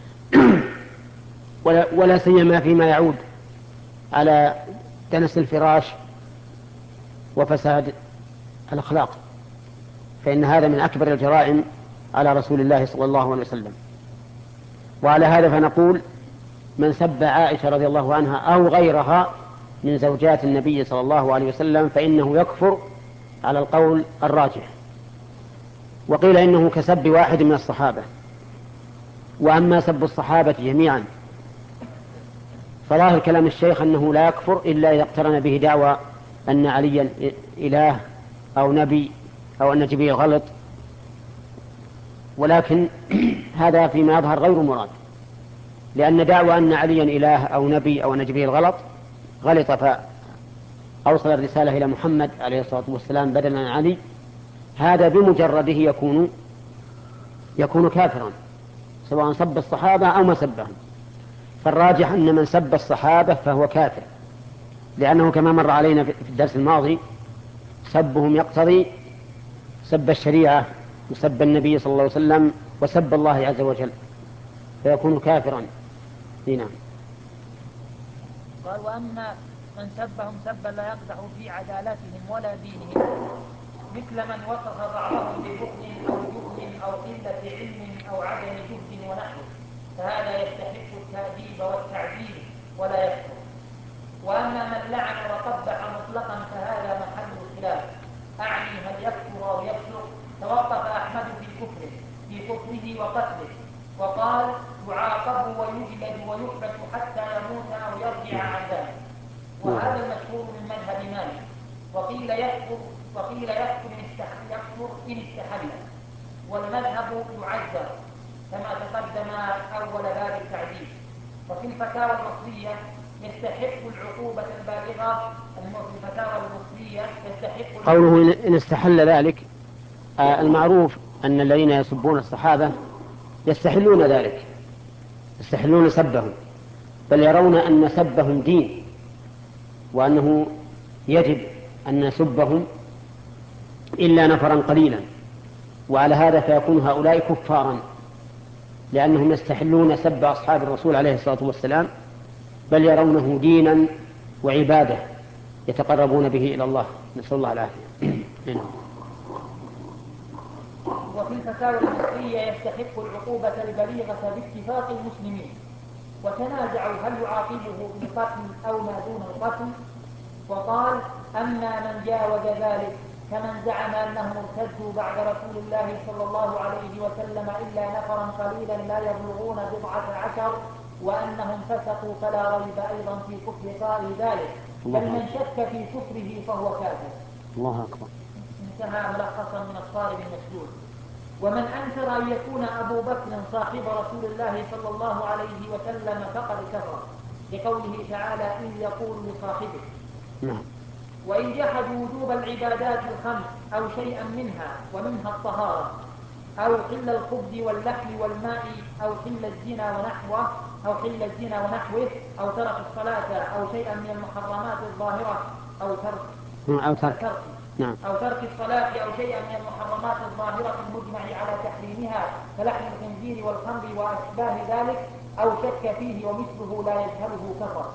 ولا, ولا سيما فيما يعود على دنس الفراش وفساد الأخلاق، فإن هذا من أكبر الجرائم على رسول الله صلى الله عليه وسلم. وعلى هذا فنقول من سب عائشة رضي الله عنها أو غيرها من زوجات النبي صلى الله عليه وسلم فإنه يكفر على القول الراجح. وقيل إنه كسب واحد من الصحابة. وأما سب الصحابة جميعا فظاهر كلام الشيخ أنه لا يكفر إلا إذا اقترن به دعوى أن عليا إله أو نبي أو أن جبريل غلط، ولكن هذا فيما يظهر غير مراد، لأن دعوى أن عليا إله أو نبي أو أن جبريل غلط غلط فأوصل الرسالة إلى محمد عليه الصلاة والسلام بدلا عن علي، هذا بمجرده يكون يكون كافرا سواء سب الصحابة أو ما سبهم. فالراجح أن من سب الصحابة فهو كافر، لأنه كما مر علينا في الدرس الماضي سبهم يقتضي سب الشريعة وسب النبي صلى الله عليه وسلم وسب الله عز وجل، فيكون كافرا. نعم. قال وأما من سبهم سبا لا يقدح في عدالتهم ولا دينهم، مثل من وصف بعضهم ببخل أو جهل أو قلة علم أو عدم جهد ونحوه، فهذا يستحق التأديب والتعذيب ولا يكفر. وأما من لعن وقبح مطلقا فهذا محل الخلاف، أعني هل يكفر أو يفسق. توقف أحمد في كفره في كفره وقتله، وقال يعاقب ويجلد ويحبس حتى يموت أو يرجع عن ذلك، وهذا المشهور من مذهب مالك. وقيل يكفر وقيل يكفر إن استحل، والمذهب يعذر كما تقدم أول باب التعذيب. وفي الفتاوى المصرية يستحق العقوبة البالغة. في الفتاوى المصرية يستحق قوله إن استحل ذلك، آه المعروف أن الذين يسبون الصحابة يستحلون ذلك، يستحلون سبهم، بل يرون أن سبهم دين، وأنه يجب أن نسبهم إلا نفرا قليلا، وعلى هذا فيكون هؤلاء كفارا، لأنهم يستحلون سب أصحاب الرسول عليه الصلاة والسلام، بل يرونه دينا وعبادة يتقربون به إلى الله، نسأل الله العافية. وفي الفتاوى المصرية يستحق العقوبة البليغة باتفاق المسلمين، وتنازعوا هل يعاقبه بالقتل أو ما دون القتل. وقال أما من جاوز ذلك كمن زعم أنهم ارتدوا بعد رسول الله صلى الله عليه وسلم إلا نفرا قليلا لا يبلغون بضعة عشر وأنهم فسقوا، فلا ريب أيضا في كفر قائل ذلك، بل من شك في كفره فهو كافر. الله أكبر. انتهى ملخصا من الصارم المسلول. ومن أنكر أن يكون أبو بكر صاحب رسول الله صلى الله عليه وسلم فقد كفر، لقوله تعالى إذ يقول لصاحبه. نعم. وإن جحدوا وجوب العبادات الخمس أو شيئا منها ومنها الطهارة، أو حل الخبز واللحم والماء، أو حل الزنا ونحوه أو حل الزنا ونحوه أو ترك الصلاة أو شيئا من المحرمات الظاهرة أو ترك أو ترك نعم. أو ترك الصلاة أو شيئا من المحرمات الظاهرة المجمع على تحريمها كلحم الخنزير والخمر وأشباه ذلك، أو شك فيه ومثله لا يجهله كفر.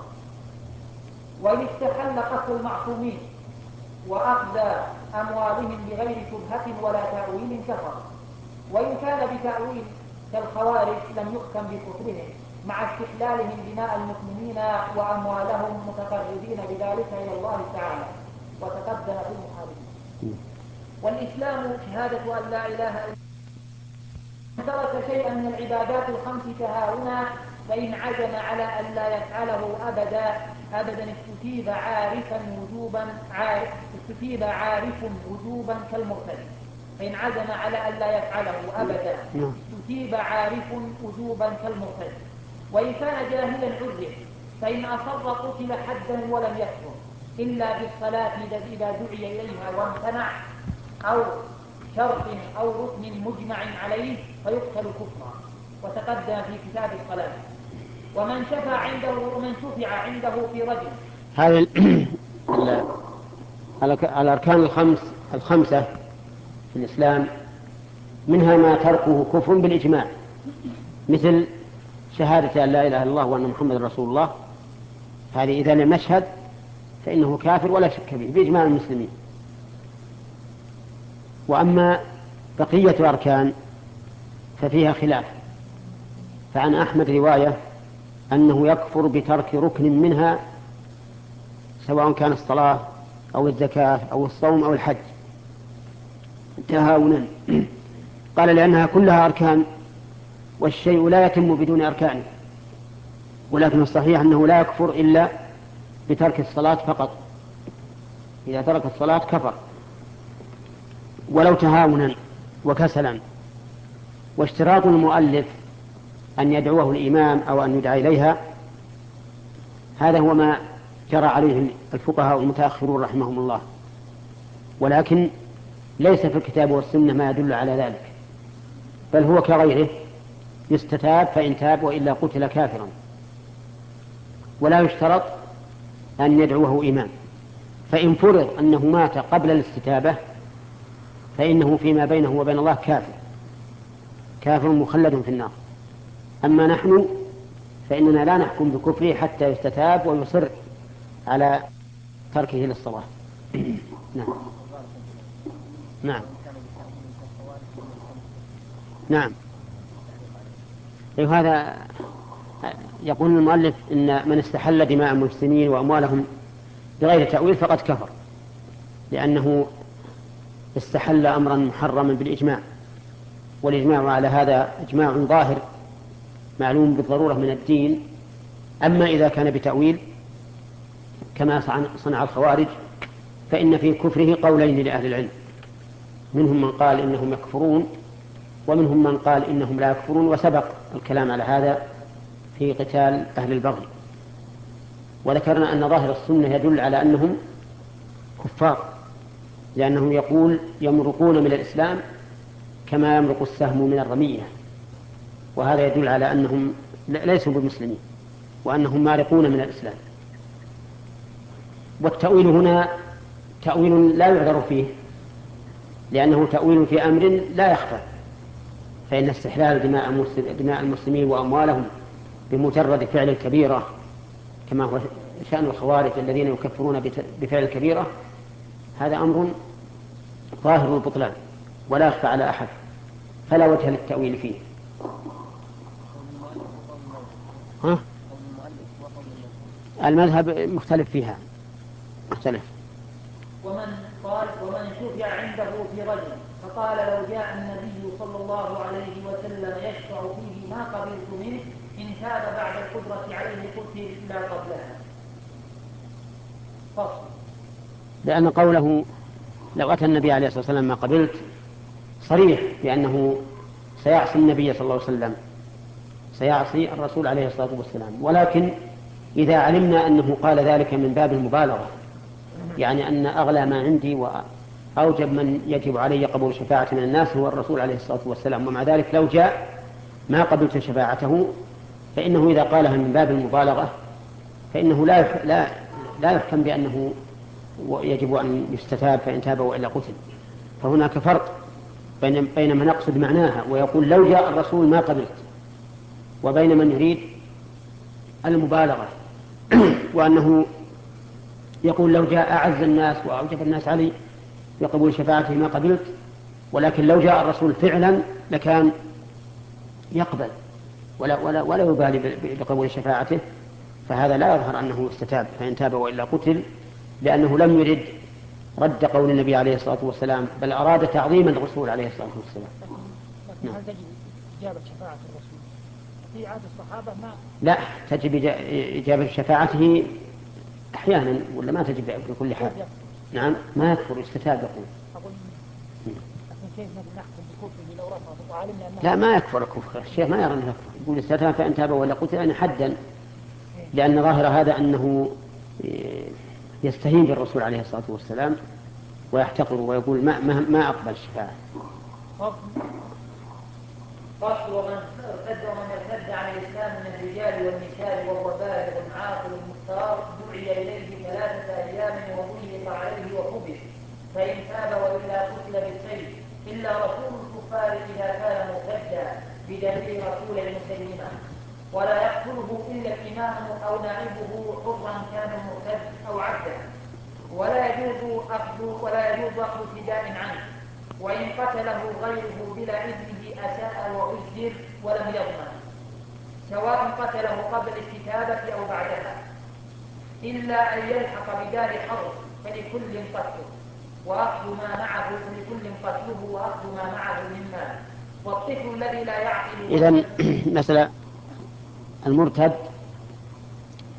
وإن استحل قتل المعصومين وأخذ أموالهم بغير شبهة ولا تأويل كفر. وإن كان بتأويل كالخوارج لم يحكم بكفرهم، مع استحلالهم دماء المسلمين وأموالهم متقربين بذلك إلى الله تعالى، وتقدم في المحاربين. والإسلام شهادة أن لا إله إلا الله. من ترك شيئا من العبادات الخمس تهاونا فإن عزم على أن لا يفعله أبدا أبدا استتيب عارفا وجوبا عارف استتيب عارف وجوبا كالمرتد. فإن عزم على أن لا يفعله أبدا استتيب عارف وجوبا كالمرتد. وإن كان جاهلا عذر، فإن أصر قتل حدا ولم يكفر إلا بالصلاة إذا دعي إليها وامتنع، أو شرط أو ركن مجمع عليه فيقتل كفرا، وتقدم في كتاب الصلاة. ومن شفع عنده ومن شفع عنده في رجل. هذه الأركان الخمس الخمسة في الإسلام منها ما تركه كفر بالإجماع، مثل شهادة أن لا إله إلا الله وأن محمد رسول الله، هذه إذا لم يشهد فإنه كافر ولا شك به بإجماع المسلمين. وأما بقية أركان ففيها خلاف، فعن أحمد رواية أنه يكفر بترك ركن منها سواء كان الصلاة أو الزكاة أو الصوم أو الحج تهاونا. قال لأنها كلها أركان والشيء لا يتم بدون أركانه، ولكن الصحيح أنه لا يكفر إلا بترك الصلاة فقط. إذا ترك الصلاة كفر، ولو تهاونا وكسلا. واشتراط المؤلف أن يدعوه الإمام أو أن يدعى إليها، هذا هو ما جرى عليه الفقهاء المتأخرون رحمهم الله، ولكن ليس في الكتاب والسنة ما يدل على ذلك، بل هو كغيره يستتاب فإن تاب وإلا قتل كافرا. ولا يشترط أن يدعوه إمام، فإن فرض أنه مات قبل الاستتابة فإنه فيما بينه وبين الله كافر كافر مخلد في النار. أما نحن فإننا لا نحكم بكفره حتى يستتاب ويصر على تركه للصلاة. نعم نعم نعم هذا يقول المؤلف إن من استحل دماء المسلمين وأموالهم بغير تأويل فقد كفر، لأنه استحل أمرا محرما بالإجماع، والإجماع على هذا إجماع ظاهر معلوم بالضرورة من الدين. أما إذا كان بتأويل كما صنع الخوارج فإن في كفره قولين لأهل العلم، منهم من قال إنهم يكفرون ومنهم من قال إنهم لا يكفرون، وسبق الكلام على هذا في قتال أهل البغي. وذكرنا أن ظاهر السنة يدل على أنهم كفار، لأنه يقول يمرقون من الإسلام كما يمرق السهم من الرمية، وهذا يدل على أنهم ليسوا بمسلمين وأنهم مارقون من الإسلام. والتأويل هنا تأويل لا يعذر فيه، لأنه تأويل في أمر لا يخفى، فإن استحلال دماء المسلمين وأموالهم بمجرد فعل الكبيرة كما هو شأن الخوارج الذين يكفرون بفعل الكبيرة هذا أمر ظاهر البطلان ولا يخفى على أحد، فلا وجه للتأويل فيه. ها؟ المذهب مختلف فيها مختلف. ومن قال ومن شفع عنده في رجل فقال لو جاء النبي صلى الله عليه وسلم يشفع فيه ما قبلت منه إن تاب بعد القدرة عليه قتل إلا قبلها. فصل. لأن قوله لو أتى النبي عليه الصلاة والسلام ما قبلت صريح بأنه سيعصي النبي صلى الله عليه وسلم، سيعصي الرسول عليه الصلاة والسلام. ولكن إذا علمنا أنه قال ذلك من باب المبالغة، يعني أن أغلى ما عندي وأوجب من يجب علي قبول شفاعة من الناس هو الرسول عليه الصلاة والسلام، ومع ذلك لو جاء ما قبلت شفاعته، فإنه إذا قالها من باب المبالغة فإنه لا يح... لا لا يحكم بأنه يجب أن يستتاب فإن تاب وإلا قتل. فهناك فرق بين بين من يقصد معناها ويقول لو جاء الرسول ما قبلت، وبين من يريد المبالغة وأنه يقول لو جاء أعز الناس وأوجب الناس علي بقبول شفاعته ما قبلت، ولكن لو جاء الرسول فعلا لكان يقبل ولا, ولا, ولا يبالي بقبول شفاعته، فهذا لا يظهر أنه استتاب فإن تاب وإلا قتل، لأنه لم يرد رد قول النبي عليه الصلاة والسلام، بل أراد تعظيما الرسول عليه الصلاة والسلام. لكن هل تجب إجابة شفاعة الرسول في عهد الصحابة؟ ما لا، تجب إجابة شفاعته أحيانا ولا ما تجب في كل حال. نعم ما يكفر يستتاب يقول. كيف نحكم بكفره لو رفض وعلمنا أنه لا ما يكفر كفر، الشيخ ما يرى أنه يكفر، يقول استتاب فإن تاب ولا قتل يعني حدا، لأن ظاهر هذا أنه يستهين بالرسول عليه الصلاة والسلام ويحتقر ويقول ما, ما, ما أقبل الشفاعة. فصل. ومن ارتد ومن ارتد عن الإسلام من الرجال والنساء وهو بالغ عاقل مختار دعي إليه ثلاثة أيام وضيق عليه وقبض، فإن تاب وإلا قتل بالسيف، إلا رسول الكفار إذا كان مرتدا بدليل رسول المسلمة، ولا يقتله إلا الإمام أو نائبه حرا كان مرتد أو عبدا، ولا يجوز أخذ ولا يجوز أخذ فداء عنه، وإن قتله غيره بلا إذنه أساء وأجر ولم يضمن، سواء قتله قبل الاستتابة أو بعدها، إلا أن يلحق بدار حرب فلكل قتله وأخذ ما معه فلكل قتله وأخذ ما معه من مال، والطفل الذي لا يعقل. إذن مثلا المرتد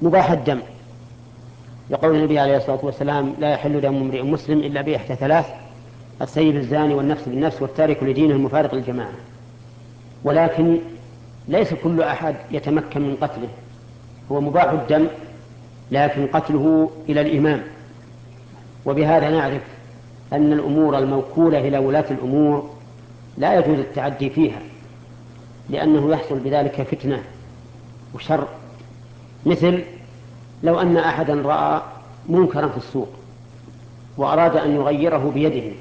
مباح الدم، يقول النبي عليه الصلاة والسلام: لا يحل دم امرئ مسلم إلا بإحدى ثلاث: السيب الزاني والنفس بالنفس والتارك لدينه المفارق للجماعة. ولكن ليس كل أحد يتمكن من قتله، هو مباح الدم لكن قتله إلى الإمام. وبهذا نعرف أن الأمور الموكولة إلى ولاة الأمور لا يجوز التعدي فيها، لأنه يحصل بذلك فتنة وشر. مثل لو أن أحدا رأى منكرا في السوق وأراد أن يغيره بيده،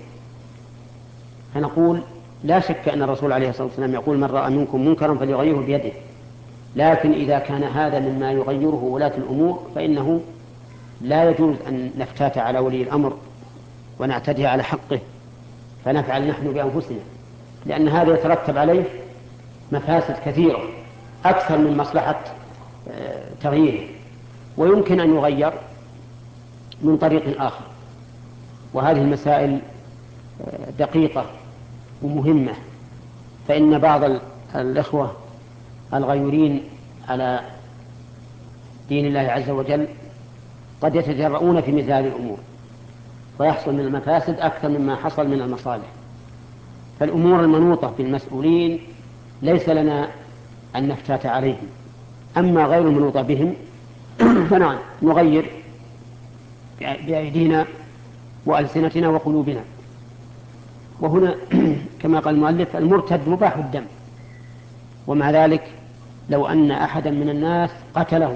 فنقول لا شك أن الرسول عليه الصلاة والسلام يقول: من رأى منكم منكرا فليغيره بيده. لكن إذا كان هذا مما يغيره ولاة الأمور فإنه لا يجوز أن نفتات على ولي الأمر ونعتدي على حقه فنفعل نحن بأنفسنا، لأن هذا يترتب عليه مفاسد كثيرة أكثر من مصلحة تغييره، ويمكن أن يغير من طريق آخر. وهذه المسائل دقيقة ومهمة، فإن بعض الإخوة الغيورين على دين الله عز وجل قد يتجرؤون في مثل هذه الأمور ويحصل من المفاسد أكثر مما حصل من المصالح. فالأمور المنوطة بالمسؤولين ليس لنا أن نفتات عليهم، أما غير المنوطة بهم فنعم نغير بأيدينا وألسنتنا وقلوبنا. وهنا كما قال المؤلف: المرتد مباح الدم. ومع ذلك لو أن أحدا من الناس قتله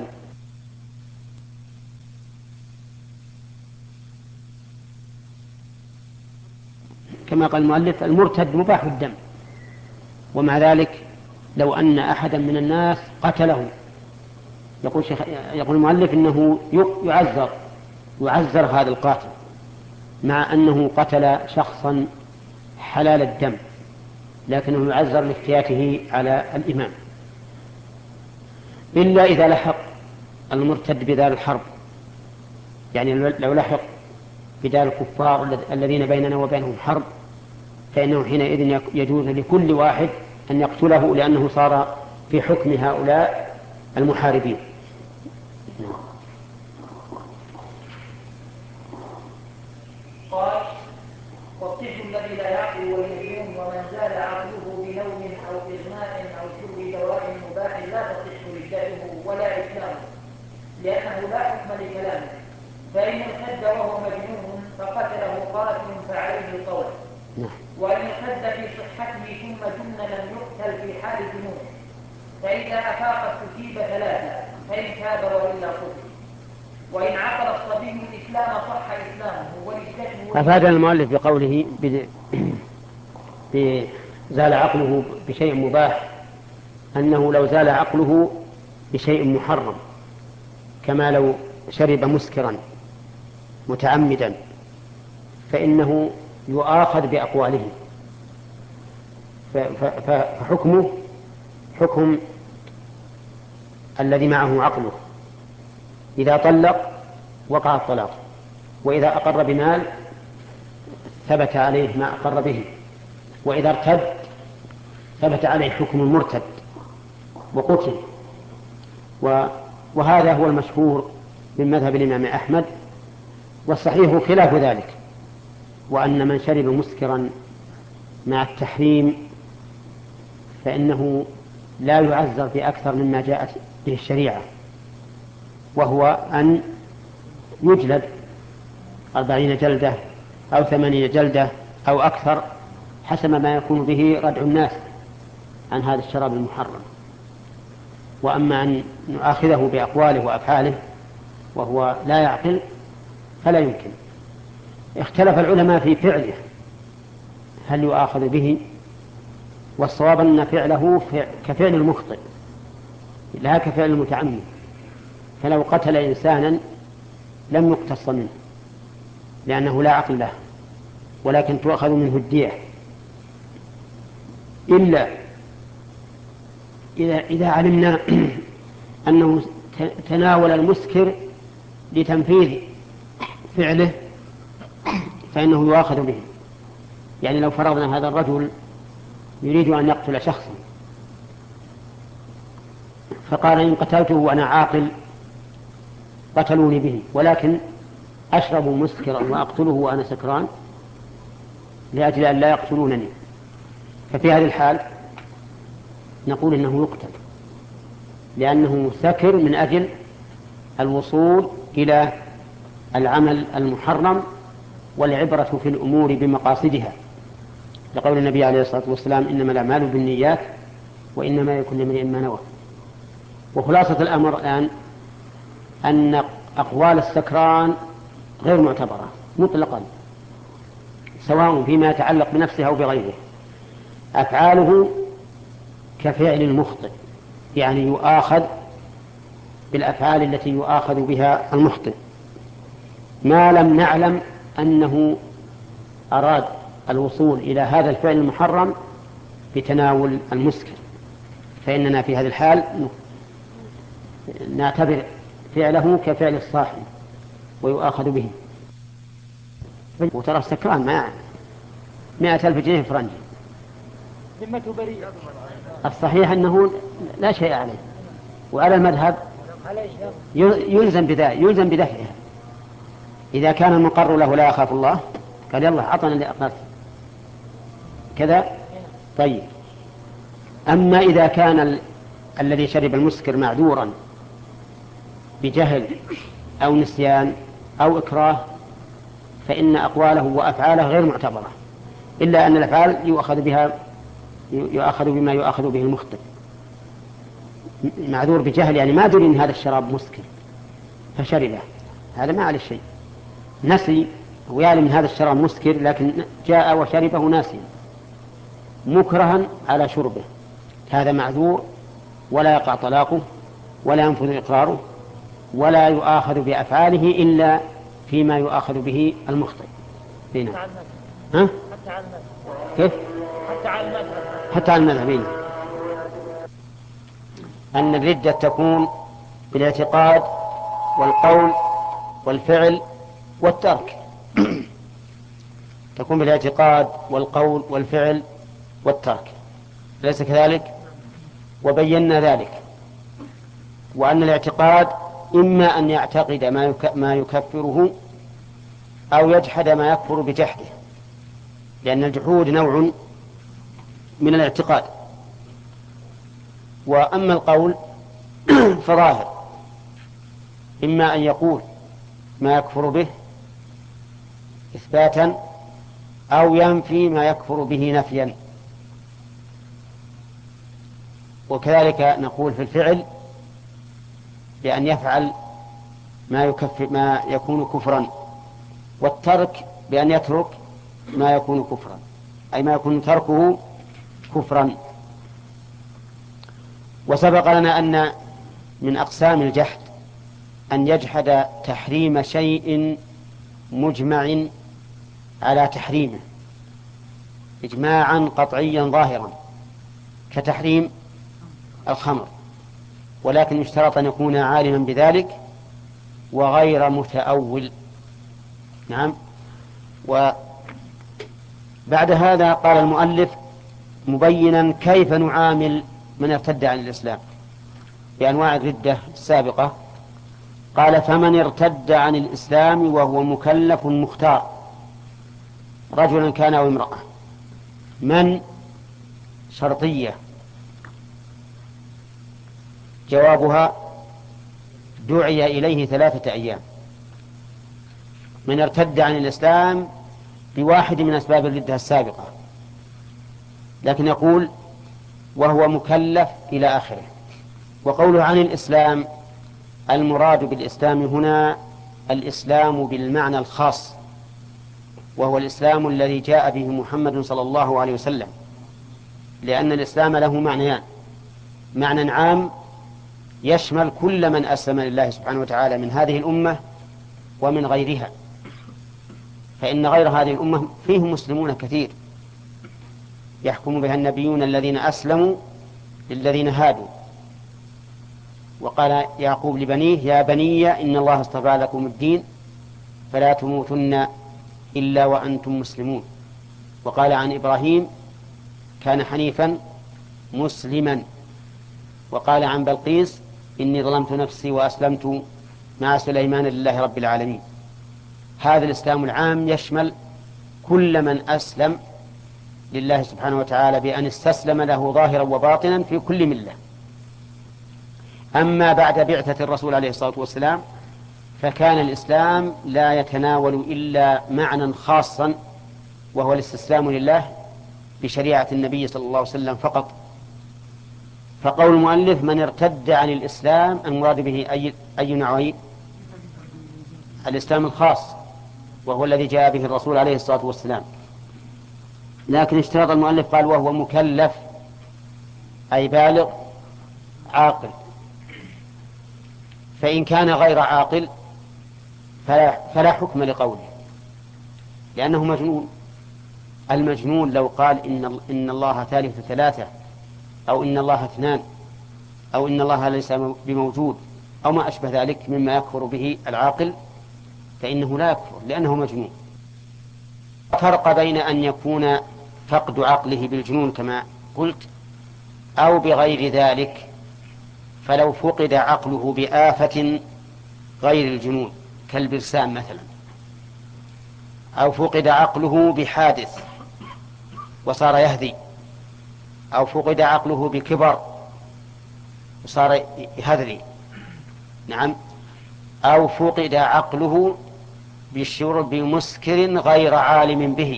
كما قال المؤلف: المرتد مباح الدم. ومع ذلك لو أن أحدا من الناس قتله، يقول, شيخ يقول المؤلف إنه يعذر يعذر هذا القاتل مع أنه قتل شخصا حلال الدم، لكنه يعذر لافتياته على الإمام، إلا إذا لحق المرتد بدار الحرب، يعني لو لحق بدار الكفار الذين بيننا وبينهم حرب فإنه حينئذ يجوز لكل واحد أن يقتله، لأنه صار في حكم هؤلاء المحاربين. قال: والطفل الذي لا يعقل والمجنون ومن زال عقله بنوم أو إغماء أو شرب دواء مباح لا تصح رجاله ولا إسلامه، لأنه لا حكم لكلامه، فإن ارتد وهو مجنون فقتله قاتل فعليه القول، وإن ارتد في صحته ثم جن لم يقتل في حال جنون، فإذا أفاق استجيب ثلاثة، فإن تاب وإلا قتل، وإن عقل الصبي الإسلام صح إسلامه ورجته. أفاد المؤلف بقوله زال عقله بشيء مباح أنه لو زال عقله بشيء محرم، كما لو شرب مسكرا متعمدا فإنه يؤاخذ بأقواله، فحكمه حكم الذي معه عقله. إذا طلق وقع الطلاق، وإذا أقر بمال ثبت عليه ما أقر به، وإذا ارتد ثبت عليه حكم المرتد وقتل. وهذا هو المشهور من مذهب الإمام أحمد، والصحيح خلاف ذلك، وأن من شرب مسكرا مع التحريم فإنه لا يعذر بأكثر مما جاءت به الشريعة، وهو أن يجلد أربعين جلدة أو ثمانين جلدة أو أكثر حسب ما يكون به ردع الناس عن هذا الشراب المحرم. وأما أن نؤاخذه بأقواله وأفعاله وهو لا يعقل فلا يمكن. اختلف العلماء في فعله هل يؤاخذ به، والصواب أن فعله كفعل المخطئ لا كفعل المتعمد، فلو قتل إنسانا لم يقتص منه لأنه لا عقل له، ولكن تؤخذ منه الدية، إلا إذا, إذا علمنا أنه تناول المسكر لتنفيذ فعله فإنه يؤاخذ به. يعني لو فرضنا هذا الرجل يريد أن يقتل شخصا فقال: إن قتلته وأنا عاقل قتلوني به، ولكن أشرب مسكرا وأقتله وأنا سكران لأجل أن لا يقتلونني، ففي هذه الحال نقول إنه يقتل، لأنه سكر من أجل الوصول إلى العمل المحرم، والعبرة في الأمور بمقاصدها، لقول النبي عليه الصلاة والسلام: إنما الأعمال بالنيات وإنما يكون لامرئ ما نوى. وخلاصة الأمر الآن أن أقوال السكران غير معتبرة مطلقا، سواء فيما يتعلق بنفسه أو بغيره. أفعاله كفعل المخطئ، يعني يؤاخذ بالأفعال التي يؤاخذ بها المخطئ، ما لم نعلم أنه أراد الوصول إلى هذا الفعل المحرم بتناول المسكر، فإننا في هذه الحال نعتبر فعله كفعل الصاحب ويؤاخذ به. وترى السكران مع مائة ألف جنيه فرنجي، ذمته بريئة. الصحيح أنه لا شيء عليه، وعلى المذهب يلزم بذلك، يلزم بدفعها. إذا كان المقر له لا يخاف الله قال يلا عطنا اللي أقرت كذا. طيب، أما إذا كان ال... الذي شرب المسكر معذورا بجهل أو نسيان أو إكراه، فإن أقواله وأفعاله غير معتبرة، إلا أن الأفعال يؤخذ بها يؤخذ بما يؤخذ به المخطئ. معذور بجهل يعني ما دري أن هذا الشراب مسكر فشربه، هذا ما عليه شيء. نسي ويعلم من هذا الشراب مسكر لكن جاء وشربه ناسيا مكرها على شربه، هذا معذور ولا يقع طلاقه ولا ينفذ إقراره ولا يؤاخذ بأفعاله إلا فيما يؤاخذ به المخطئ. هنا ها؟ حتى على المذهب. كيف؟ حتى على المذهب. حتى على المذهبين. أن الردة تكون بالاعتقاد والقول والفعل والترك تكون بالاعتقاد والقول والفعل والترك، أليس كذلك؟ وبينا ذلك، وأن الاعتقاد إما أن يعتقد ما يكفره أو يجحد ما يكفر بجحده، لأن الجحود نوع من الاعتقاد. وأما القول فظاهر، إما أن يقول ما يكفر به إثباتا أو ينفي ما يكفر به نفيا. وكذلك نقول في الفعل بأن يفعل ما يكفر ما يكون كفرا، والترك بأن يترك ما يكون كفرا، أي ما يكون تركه كفرا. وسبق لنا أن من أقسام الجحد أن يجحد تحريم شيء مجمع على تحريمه إجماعا قطعيا ظاهرا، كتحريم الخمر، ولكن يشترط أن يكون عالما بذلك وغير متأول. نعم. وبعد هذا قال المؤلف مبينا كيف نعامل من ارتد عن الإسلام بأنواع الردة السابقة. قال: فمن ارتد عن الإسلام وهو مكلف مختار، رجلا كان أو امرأة. من شرطية، جوابها دعي إليه ثلاثة أيام. من ارتد عن الإسلام بواحد من أسباب الردة السابقة، لكن يقول وهو مكلف إلى آخره. وقوله عن الإسلام المراد بالإسلام هنا الإسلام بالمعنى الخاص، وهو الإسلام الذي جاء به محمد صلى الله عليه وسلم، لأن الإسلام له معنيان: معنى عام يشمل كل من أسلم لله سبحانه وتعالى من هذه الأمة ومن غيرها، فإن غير هذه الأمة فيهم مسلمون كثير يحكم بها النبيون الذين أسلموا للذين هادوا. وقال يعقوب لبنيه: يا بني إن الله اصطفى لكم الدين فلا تموتن إلا وأنتم مسلمون. وقال عن إبراهيم: كان حنيفا مسلما. وقال عن بلقيس: إني ظلمت نفسي وأسلمت مع سليمان لله رب العالمين. هذا الإسلام العام يشمل كل من أسلم لله سبحانه وتعالى بأن استسلم له ظاهرا وباطنا في كل ملة. أما بعد بعثة الرسول عليه الصلاة والسلام فكان الإسلام لا يتناول إلا معنى خاصا، وهو الاستسلام لله بشريعة النبي صلى الله عليه وسلم فقط. فقول المؤلف من ارتد عن الإسلام المراد به أي, أي نوعين؟ الإسلام الخاص، وهو الذي جاء به الرسول عليه الصلاة والسلام. لكن اشترط المؤلف قال وهو مكلف، أي بالغ عاقل. فإن كان غير عاقل فلا, فلا حكم لقوله، لأنه مجنون. المجنون لو قال إن, إن الله ثالث ثلاثة، أو إن الله اثنان، أو إن الله ليس بموجود، أو ما أشبه ذلك مما يكفر به العاقل، فإنه لا يكفر لأنه مجنون. فرق بين أن يكون فقد عقله بالجنون كما قلت أو بغير ذلك. فلو فقد عقله بآفة غير الجنون كالبرسام مثلا، أو فقد عقله بحادث وصار يهذي، أو فقد عقله بكبر وصار يهذري، نعم، أو فقد عقله بشرب مسكر غير عالم به،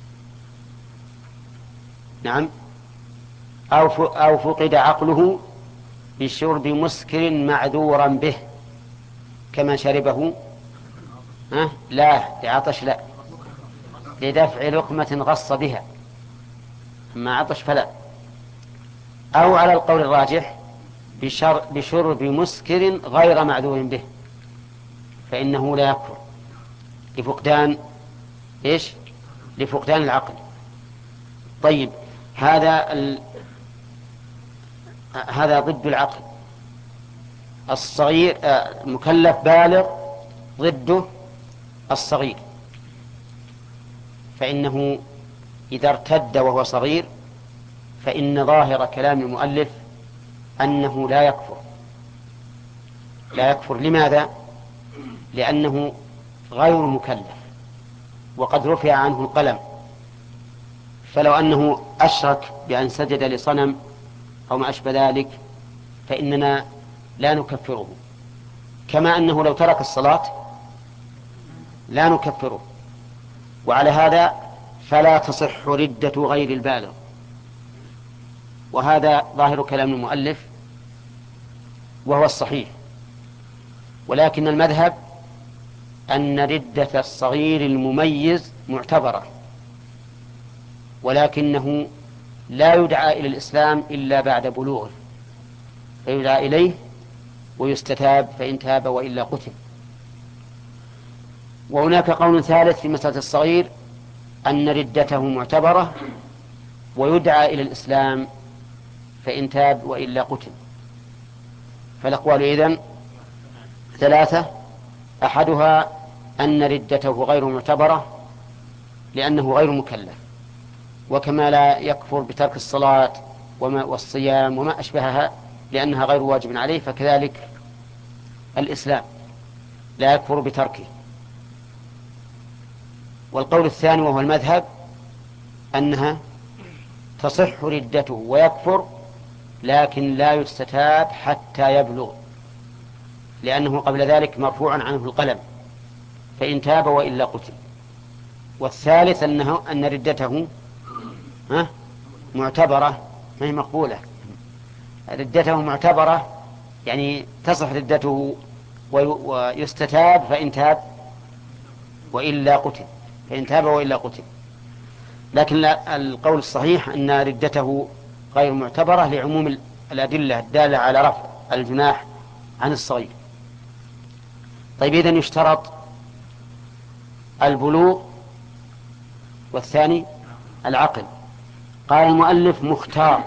نعم، أو فقد عقله بشرب مسكر معذورا به كما شربه ها؟ لا لعطش، لا لدفع لقمة غص بها، ما عطش فلا. أو على القول الراجح بشرب مسكر غير معذور به، فإنه لا يكفر لفقدان إيش؟ لفقدان العقل. طيب هذا ال... هذا ضد العقل. الصغير مكلف بالغ ضده الصغير، فإنه إذا ارتد وهو صغير فإن ظاهر كلام المؤلف أنه لا يكفر. لا يكفر لماذا؟ لأنه غير مكلف وقد رفع عنه القلم. فلو أنه أشرك بأن سجد لصنم أو ما أشبه ذلك فإننا لا نكفره، كما أنه لو ترك الصلاة لا نكفره. وعلى هذا فلا تصح ردة غير البالغ. وهذا ظاهر كلام المؤلف وهو الصحيح. ولكن المذهب أن ردة الصغير المميز معتبرة، ولكنه لا يدعى إلى الإسلام إلا بعد بلوغه، فيدعى إليه ويستتاب فإن تاب وإلا قتل. وهناك قول ثالث في مسألة الصغير أن ردته معتبرة ويدعى إلى الإسلام فإن تاب وإلا قتل. فالأقوال إذن ثلاثة: أحدها أن ردته غير معتبرة لأنه غير مكلف، وكما لا يكفر بترك الصلاة وما والصيام وما أشبهها لأنها غير واجب عليه، فكذلك الإسلام لا يكفر بتركه. والقول الثاني وهو المذهب أنها تصح ردته ويكفر لكن لا يستتاب حتى يبلغ، لأنه قبل ذلك مرفوع عنه القلم فإن تاب وإلا قتل. والثالث أنه أن ردته ها معتبرة، ما هي مقبولة، ردته معتبرة يعني تصح ردته ويستتاب فإن تاب وإلا قتل، فإن تاب وإلا قتل. لكن لا، القول الصحيح أن ردته غير معتبرة لعموم الأدلة الدالة على رفع الجناح عن الصغير. طيب إذن يشترط البلوغ والثاني العقل. قال المؤلف مختار،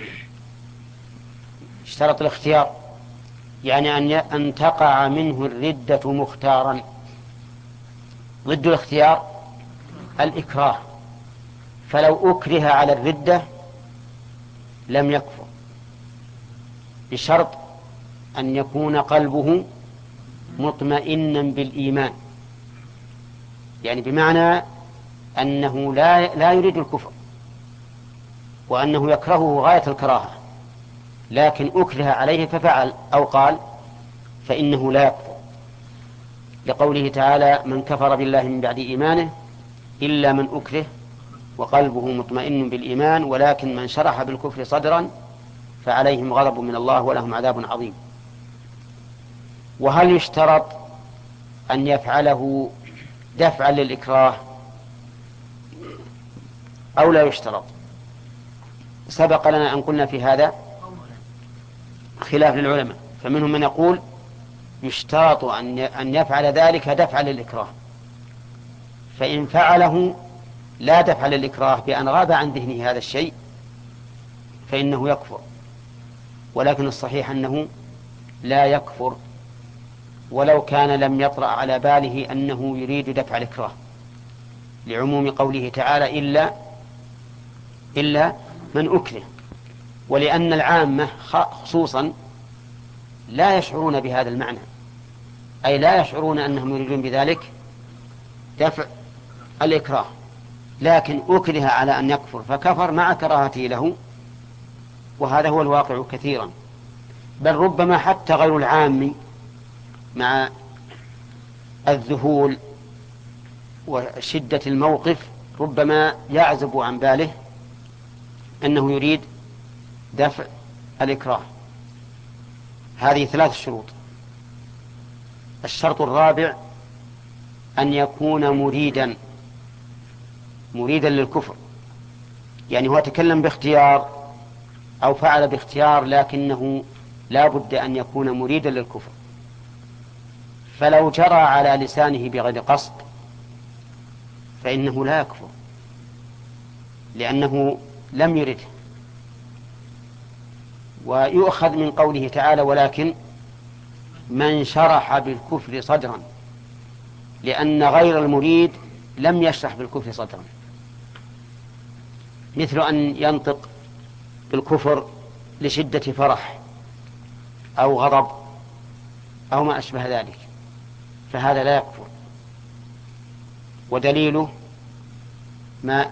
اشترط الاختيار يعني أن أن تقع منه الردة مختارا. ضد الاختيار الإكراه، فلو أكره على الردة لم يكفر بشرط أن يكون قلبه مطمئنا بالإيمان، يعني بمعنى أنه لا لا يريد الكفر وأنه يكرهه غاية الكراهة، لكن أكره عليه ففعل أو قال فإنه لا يكفر، لقوله تعالى: من كفر بالله من بعد إيمانه إلا من أكره وقلبه مطمئن بالإيمان ولكن من شرح بالكفر صدرا فعليهم غضب من الله ولهم عذاب عظيم. وهل يشترط أن يفعله دفعا للإكراه أو لا يشترط؟ سبق لنا أن قلنا في هذا خلاف للعلماء، فمنهم من يقول يشترط أن يفعل ذلك دفعا للإكراه، فإن فعله لا دفع للإكراه بأن غاب عن ذهنه هذا الشيء فإنه يكفر، ولكن الصحيح أنه لا يكفر ولو كان لم يطرأ على باله أنه يريد دفع الإكراه، لعموم قوله تعالى: إلا إلا من أكره، ولأن العامة خصوصا لا يشعرون بهذا المعنى، أي لا يشعرون أنهم يريدون بذلك دفع الإكراه، لكن أكره على أن يكفر فكفر مع كراهته له، وهذا هو الواقع كثيرا. بل ربما حتى غير العام مع الذهول وشدة الموقف ربما يعزب عن باله أنه يريد دفع الإكراه. هذه ثلاث شروط. الشرط الرابع أن يكون مريدا مريدا للكفر، يعني هو تكلم باختيار أو فعل باختيار لكنه لا بد أن يكون مريدا للكفر، فلو جرى على لسانه بغير قصد فإنه لا يكفر لأنه لم يرده. ويؤخذ من قوله تعالى: ولكن من شرح بالكفر صدرا، لأن غير المريد لم يشرح بالكفر صدرا، مثل أن ينطق بالكفر لشدة فرح أو غضب أو ما أشبه ذلك، فهذا لا يكفر. ودليله ما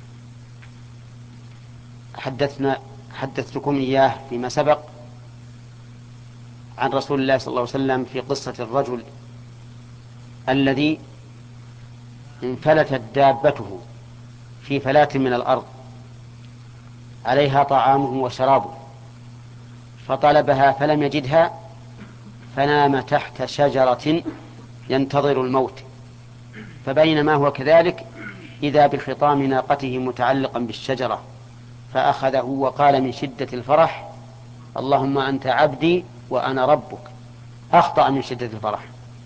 حدثنا حدثتكم إياه فيما سبق عن رسول الله صلى الله عليه وسلم في قصة الرجل الذي انفلتت دابته في فلاة من الأرض عليها طعامه وشرابه، فطلبها فلم يجدها فنام تحت شجرة ينتظر الموت، فبينما هو كذلك إذا بخطام ناقته متعلقا بالشجرة فأخذه وقال من شدة الفرح: اللهم أنت عبدي وأنا ربك. أخطأ من شدة الفرح،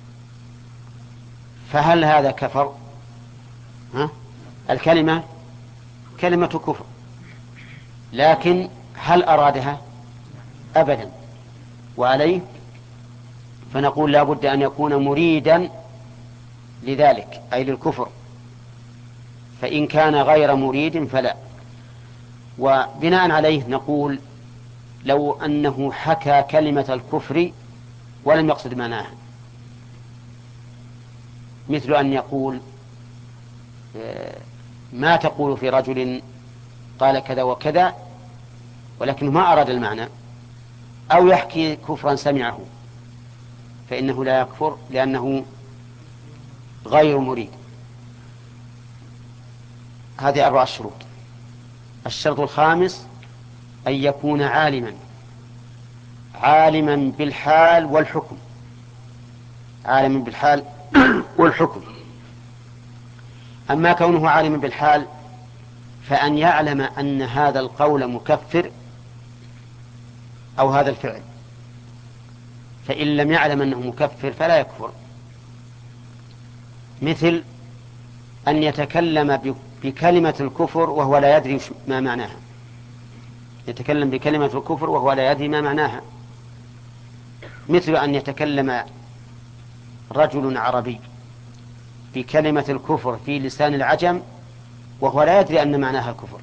فهل هذا كفر؟ ها؟ الكلمة كلمة كفر، لكن هل أرادها؟ أبدا. وعليه فنقول لا بد أن يكون مريدا لذلك أي للكفر، فإن كان غير مريد فلا. وبناء عليه نقول لو أنه حكى كلمة الكفر ولم يقصد معناها، مثل أن يقول: ما تقول في رجل قال كذا وكذا، ولكنه ما أراد المعنى، أو يحكي كفرا سمعه، فإنه لا يكفر لأنه غير مريد. هذه أربع شروط. الشرط الخامس أن يكون عالما عالما بالحال والحكم عالما بالحال والحكم. أما كونه عالما بالحال فأن يعلم أن هذا القول مكفر أو هذا الفعل، فإن لم يعلم أنه مكفر فلا يكفر، مثل أن يتكلم بكلمة الكفر وهو لا يدري ما معناها، يتكلم بكلمة الكفر وهو لا يدري ما معناها، مثل أن يتكلم رجل عربي بكلمة الكفر في لسان العجم وهو لا يدري أن معناها الكفر،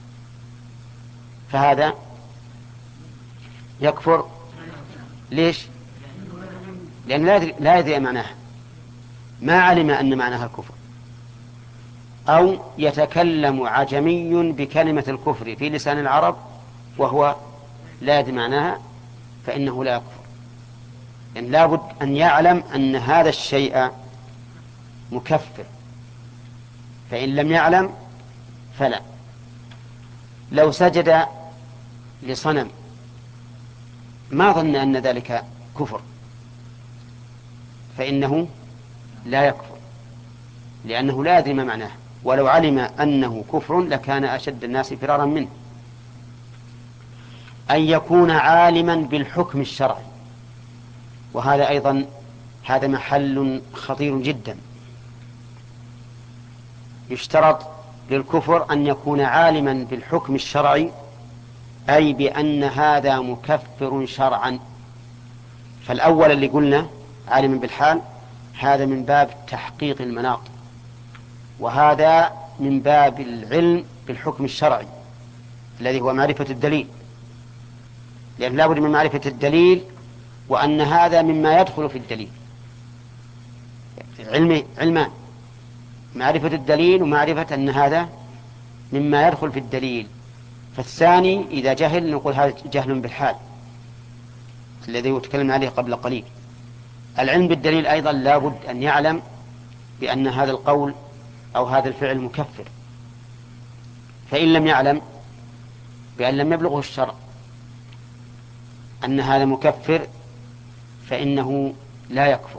فهذا يكفر. ليش؟ لأن لا يدري معناها، ما علم أن معناها الكفر. أو يتكلم عجمي بكلمة الكفر في لسان العرب وهو لا يدري معناها، فإنه لا يكفر. يعني لا بد أن يعلم أن هذا الشيء مكفر، فإن لم يعلم فلا. لو سجد لصنم ما ظن أن ذلك كفر فإنه لا يكفر، لأنه لا يدري ما معناه، ولو علم أنه كفر لكان أشد الناس فرارا منه. أن يكون عالما بالحكم الشرعي، وهذا أيضا هذا محل خطير جدا. يشترط للكفر أن يكون عالما بالحكم الشرعي، أي بأن هذا مكفر شرعا. فالأول اللي قلنا عالما بالحال هذا من باب تحقيق المناط، وهذا من باب العلم بالحكم الشرعي الذي هو معرفة الدليل، لأن لا بد من معرفة الدليل وأن هذا مما يدخل في الدليل. علم علمان: معرفة الدليل ومعرفة أن هذا مما يدخل في الدليل. فالثاني إذا جهل نقول هذا جهل بالحال الذي يتكلم عليه قبل قليل. العلم بالدليل أيضا لا بد أن يعلم بأن هذا القول أو هذا الفعل مكفر، فإن لم يعلم بأن لم يبلغه الشرع أن هذا مكفر فإنه لا يكفر،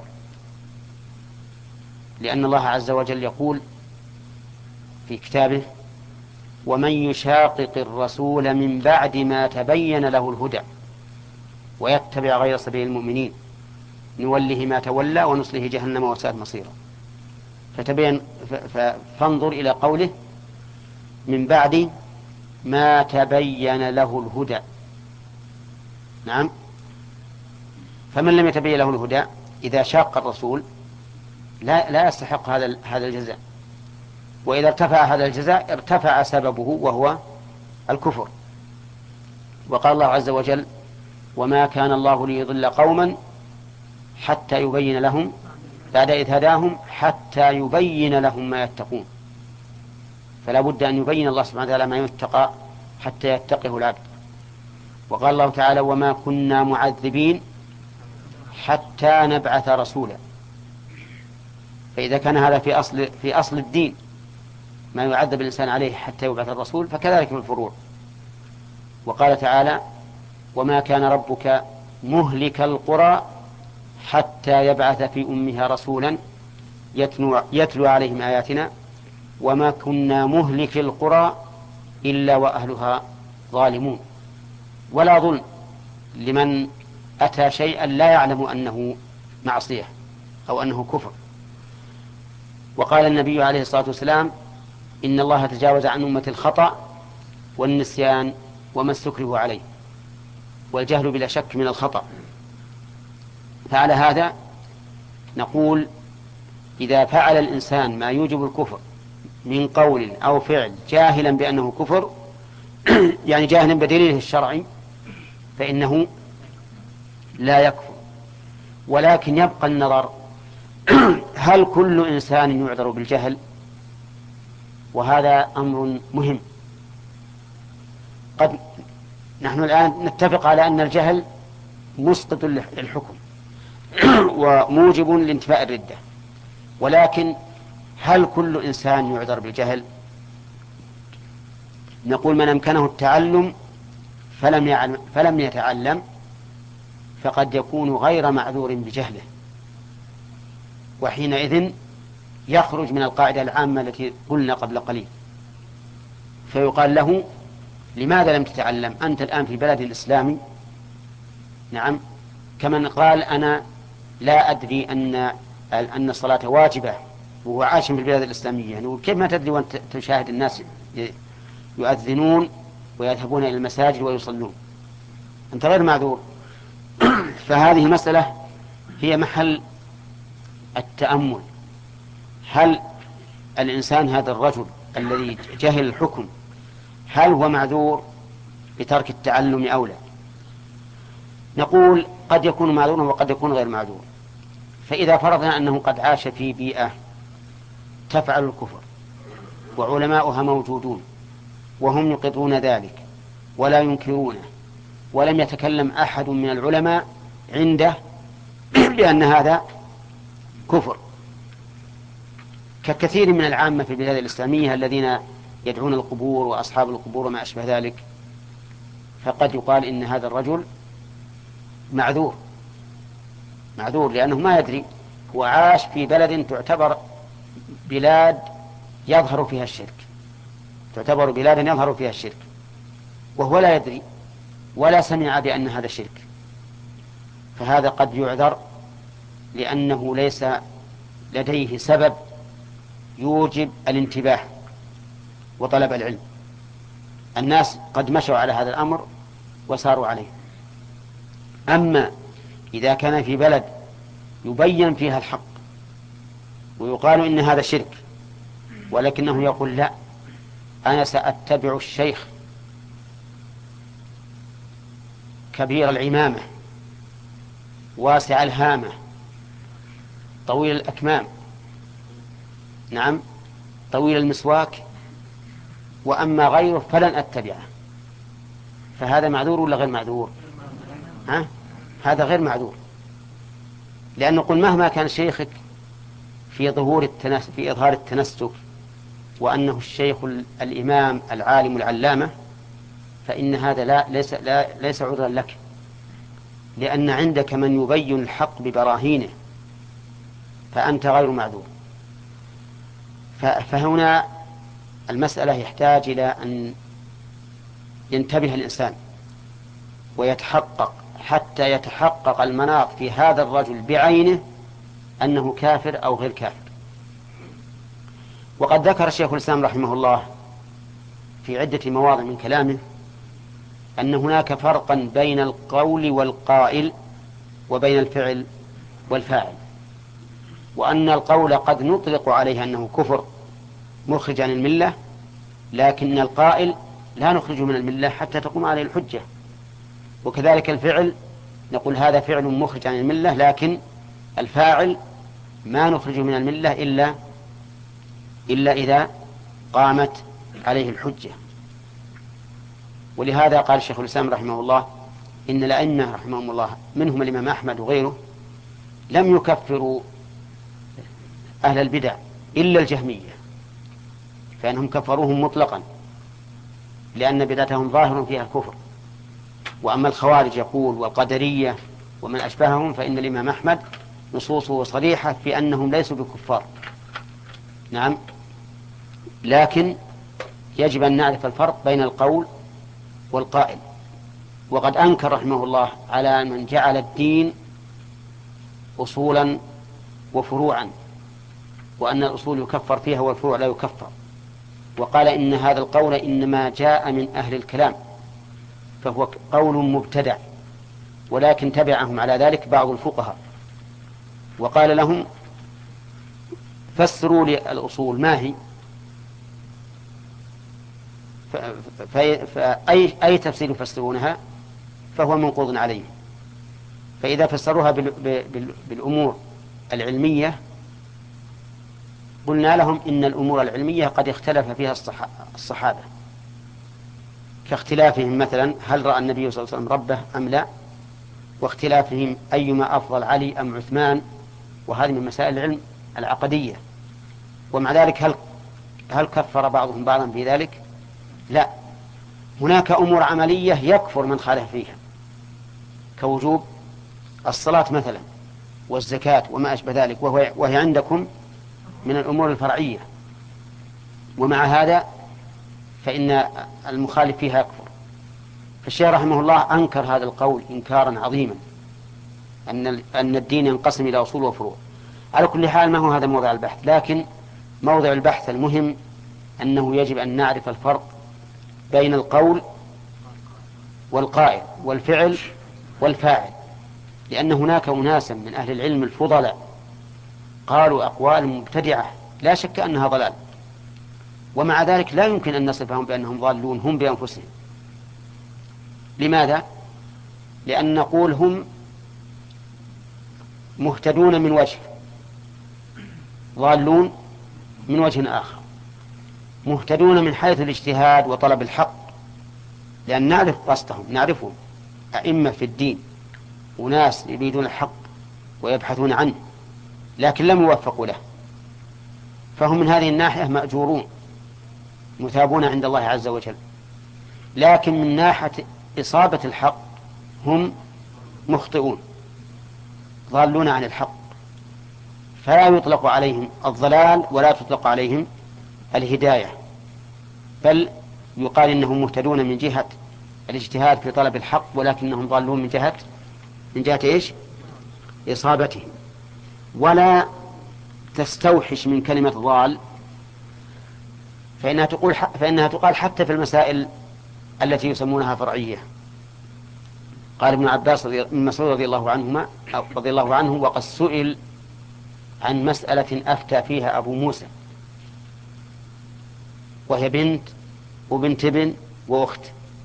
لأن الله عز وجل يقول في كتابه: ومن يشاقق الرسول من بعد ما تبين له الهدى ويتبع غير سبيل المؤمنين نوله ما تولى ونصله جهنم وساءت مصيرا. فتبين فانظر إلى قوله من بعد ما تبين له الهدى. نعم، فمن لم يتبين له الهدى إذا شاق الرسول لا لا يستحق هذا هذا الجزاء، وإذا ارتفع هذا الجزاء ارتفع سببه وهو الكفر. وقال الله عز وجل: وما كان الله ليضل قوما حتى يبين لهم بعد إذ هداهم حتى يبين لهم ما يتقون. فلا بد أن يبين الله سبحانه وتعالى ما يتقى حتى يتقه العبد. وقال الله تعالى: وما كنا معذبين حتى نبعث رسولا. فإذا كان هذا في أصل في أصل الدين ما يعذب الإنسان عليه حتى يبعث الرسول، فكذلك في الفروع. وقال تعالى: وما كان ربك مهلك القرى حتى يبعث في أمها رسولا يتلو, يتلو عليهم آياتنا وما كنا مهلك القرى إلا وأهلها ظالمون. ولا ظلم لمن أتى شيئا لا يعلم أنه معصية أو أنه كفر. وقال النبي عليه الصلاة والسلام: إن الله تجاوز عن أمة الخطأ والنسيان وما استكرهوا عليه. والجهل بلا شك من الخطأ. فعلى هذا نقول: إذا فعل الإنسان ما يوجب الكفر من قول أو فعل جاهلا بأنه كفر يعني جاهلا بدليله الشرعي فإنه لا يكفر. ولكن يبقى النظر: هل كل إنسان يعذر بالجهل؟ وهذا أمر مهم. قد نحن الآن نتفق على أن الجهل مسقط للحكم وموجب لانتفاء الردة، ولكن هل كل إنسان يعذر بالجهل؟ نقول: من أمكنه التعلم فلم يعلم فلم يتعلم فقد يكون غير معذور بجهله، وحينئذ يخرج من القاعدة العامة التي قلنا قبل قليل، فيقال له: لماذا لم تتعلم؟ أنت الآن في بلد الإسلامي. نعم، كمن قال: أنا لا أدري أن أن الصلاة واجبة وهو عاش في البلاد الإسلامية. يعني كيف ما تدري وأنت تشاهد الناس يؤذنون ويذهبون إلى المساجد ويصلون؟ أنت غير معذور. فهذه المسألة هي محل التأمل: هل الإنسان هذا الرجل الذي جهل الحكم هل هو معذور بترك التعلم أو لا؟ نقول: قد يكون معذورا وقد يكون غير معذور. فإذا فرضنا أنه قد عاش في بيئة تفعل الكفر وعلماؤها موجودون وهم يقرون ذلك ولا ينكرونه، ولم يتكلم أحد من العلماء عنده بأن هذا كفر، ككثير من العامة في البلاد الإسلامية الذين يدعون القبور وأصحاب القبور وما أشبه ذلك، فقد يقال إن هذا الرجل معذور معذور لأنه ما يدري، هو عاش في بلد تعتبر بلاد يظهر فيها الشرك تعتبر بلادا يظهر فيها الشرك وهو لا يدري ولا سمع بأن هذا شرك، فهذا قد يعذر لأنه ليس لديه سبب يوجب الانتباه وطلب العلم. الناس قد مشوا على هذا الأمر وساروا عليه. أما إذا كان في بلد يبين فيها الحق ويقال إن هذا شرك ولكنه يقول لا، أنا سأتبع الشيخ كبير العمامة واسع الهامة طويل الأكمام، نعم طويل المسواك، وأما غيره فلن أتبعه، فهذا معذور ولا غير معذور؟ ها؟ هذا غير معذور، لأن نقول مهما كان شيخك في ظهور التنس في إظهار التنسك وأنه الشيخ الإمام العالم العلامة، فإن هذا لا ليس لا ليس عذرا لك، لأن عندك من يبين الحق ببراهينه فأنت غير معذور. فهنا المسألة يحتاج إلى أن ينتبه الإنسان ويتحقق حتى يتحقق المناط في هذا الرجل بعينه أنه كافر أو غير كافر. وقد ذكر الشيخ الإسلام رحمه الله في عدة مواضع من كلامه أن هناك فرقا بين القول والقائل وبين الفعل والفاعل، وأن القول قد نطلق عليه أنه كفر مخرج عن الملة، لكن القائل لا نخرج من الملة حتى تقوم عليه الحجة. وكذلك الفعل نقول هذا فعل مخرج عن الملة، لكن الفاعل ما نخرج من الملة إلا إلا إذا قامت عليه الحجة. ولهذا قال الشيخ الإسلام رحمه الله إن الأئمة رحمهم الله منهم الإمام أحمد وغيره لم يكفروا أهل البدع إلا الجهمية، فإنهم كفروهم مطلقا لأن بدعتهم ظاهر فيها الكفر. وأما الخوارج يقول والقدرية ومن أشبههم فإن الإمام أحمد نصوصه صريحة في أنهم ليسوا بكفار. نعم، لكن يجب أن نعرف الفرق بين القول والقائل. وقد أنكر رحمه الله على من جعل الدين أصولا وفروعا، وأن الأصول يكفر فيها والفروع لا يكفر، وقال إن هذا القول إنما جاء من أهل الكلام فهو قول مبتدع، ولكن تبعهم على ذلك بعض الفقهاء وقال لهم فسروا لي الأصول ما هي، فأي أي تفسير يفسرونها فهو منقوض عليه. فإذا فسروها بالأمور العلمية قلنا لهم إن الأمور العلمية قد اختلف فيها الصحابة، كاختلافهم مثلا هل رأى النبي صلى الله عليه وسلم ربه أم لا، واختلافهم أيما أفضل علي أم عثمان، وهذه من مسائل العلم العقدية. ومع ذلك هل هل كفر بعضهم بعضا في ذلك؟ لا، هناك أمور عملية يكفر من خالف فيها كوجوب الصلاة مثلا والزكاة وما أشبه ذلك، وهو وهي عندكم من الأمور الفرعية، ومع هذا فإن المخالف فيها يكفر. فالشيخ رحمه الله أنكر هذا القول إنكارا عظيما، أن أن الدين ينقسم إلى أصول وفروع. على كل حال ما هو هذا موضع البحث، لكن موضع البحث المهم أنه يجب أن نعرف الفرق بين القول والقائل والفعل والفاعل، لأن هناك أناسا من أهل العلم الفضلاء قالوا أقوال مبتدعة لا شك أنها ضلال، ومع ذلك لا يمكن أن نصفهم بأنهم ضالون هم بأنفسهم. لماذا؟ لأن نقول هم مهتدون من وجه، ضالون من وجه آخر. مهتدون من حيث الاجتهاد وطلب الحق، لأن نعرف قصدهم، نعرفهم أئمة في الدين وناس يريدون الحق ويبحثون عنه، لكن لم يوفقوا له، فهم من هذه الناحية مأجورون مثابون عند الله عز وجل. لكن من ناحية إصابة الحق هم مخطئون ضالون عن الحق، فلا يطلق عليهم الضلال ولا تطلق عليهم الهداية، بل يقال إنهم مهتدون من جهة الاجتهاد في طلب الحق، ولكنهم ضالون من جهة من جهة إيش؟ إصابتهم. ولا تستوحش من كلمة ضال، فإنها تقول فإنها تقال حتى في المسائل التي يسمونها فرعية. قال ابن عباس رضي من مسعود رضي الله عنهما رضي الله عنه: وقد سئل عن مسألة أفتى فيها أبو موسى، وهي بنت وبنت ابن وأخت.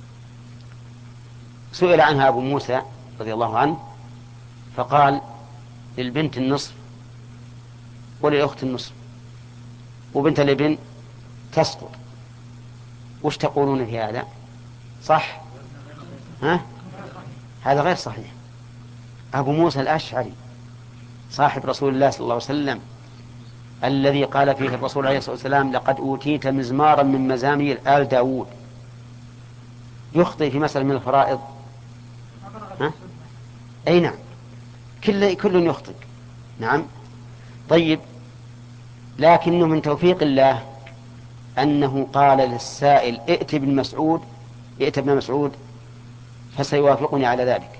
سئل عنها أبو موسى رضي الله عنه فقال: للبنت النصف وللأخت النصف، وبنت الابن تسقط. وش تقولون في هذا؟ صح؟ ها؟ هذا غير صحيح. أبو موسى الأشعري صاحب رسول الله صلى الله عليه وسلم الذي قال فيه الرسول عليه الصلاة والسلام: لقد أوتيت مزمارا من مزامير آل داود، يخطئ في مسألة من الفرائض؟ ها؟ أي نعم، كل كل يخطئ. نعم. طيب، لكنه من توفيق الله أنه قال للسائل: ائت ابن مسعود ائت ابن مسعود فسيوافقني على ذلك.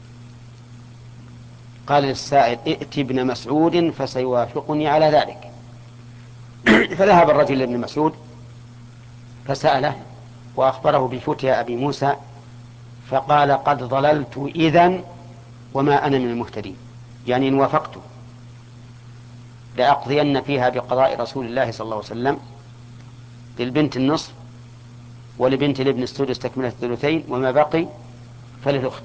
قال للسائل: ائت ابن مسعود فسيوافقني على ذلك. فذهب الرجل لابن مسعود فسأله وأخبره بفتيا أبي موسى، فقال: قد ضللت إذن وما أنا من المهتدين، يعني إن وافقت لأقضين فيها بقضاء رسول الله صلى الله عليه وسلم، للبنت النصف ولبنت الابن السدس تكملة الثلثين، وما بقي فللأخت.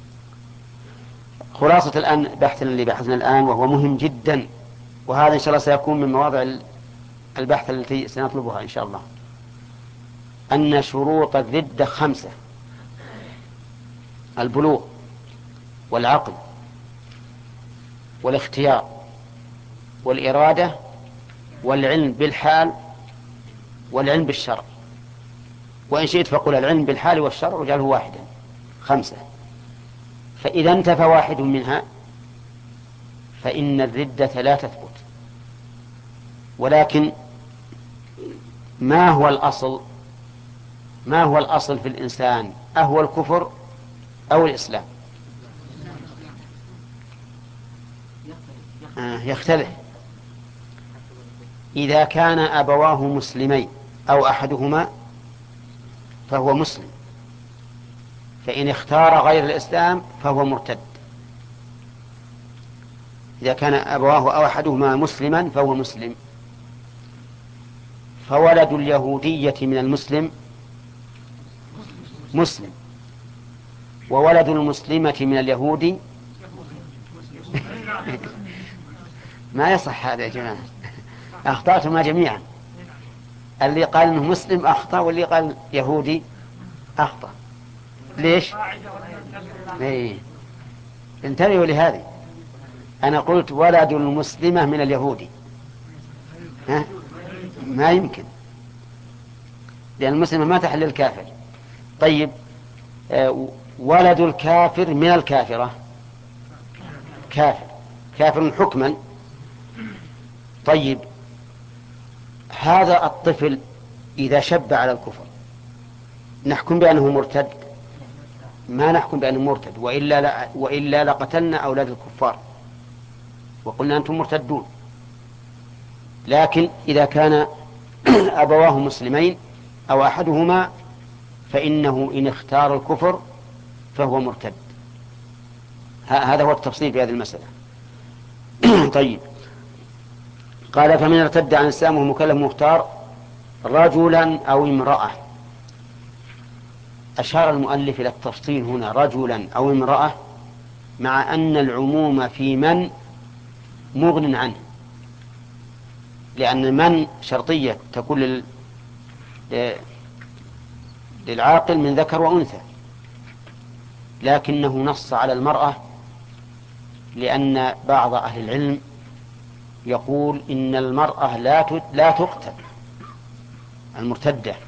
خلاصة الآن بحثنا اللي بحثنا الآن، وهو مهم جدا، وهذا إن شاء الله سيكون من مواضع البحث التي سنطلبها إن شاء الله، أن شروط الردة خمسة: البلوغ والعقل والاختيار والإرادة والعلم بالحال والعلم بالشرع. وإن شئت فقل العلم بالحال والشرع وجعله واحدا. خمسة. فإذا انتفى واحد منها فإن الردة لا تثبت. ولكن ما هو الأصل؟ ما هو الأصل في الإنسان؟ أهو الكفر أو الإسلام؟ آه يختلف. إذا كان أبواه مسلمين أو أحدهما فهو مسلم، فإن اختار غير الإسلام فهو مرتد. إذا كان أبواه أو أحدهما مسلما فهو مسلم. فولد اليهودية من المسلم مسلم، وولد المسلمة من اليهودي ما يصح هذا يا جماعة، أخطأتما جميعا. اللي قال إنه مسلم أخطأ، واللي قال يهودي أخطأ. ليش؟ إيه. انتبهوا لهذه. أنا قلت ولد المسلمة من اليهودي، ها؟ ما يمكن، لأن المسلمة ما تحل الكافر. طيب، آه ولد الكافر من الكافرة كافر كافر حكما. طيب، هذا الطفل إذا شب على الكفر نحكم بأنه مرتد؟ ما نحكم بأنه مرتد، وإلا, لا وإلا لقتلنا أولاد الكفار وقلنا أنتم مرتدون. لكن إذا كان أبواه مسلمين أو أحدهما فإنه إن اختار الكفر فهو مرتد. هذا هو التفصيل في هذه المسألة. طيب، قال: فمن ارتد عن الإسلام وهو مكلف مختار رجلا أو امرأة. أشار المؤلف إلى التفصيل هنا: رجلا أو امرأة، مع أن العموم في من مغن عنه، لأن من شرطية تكون لل... للعاقل من ذكر وأنثى، لكنه نص على المرأة لأن بعض أهل العلم يقول إن المرأة لا لا تقتل المرتدة،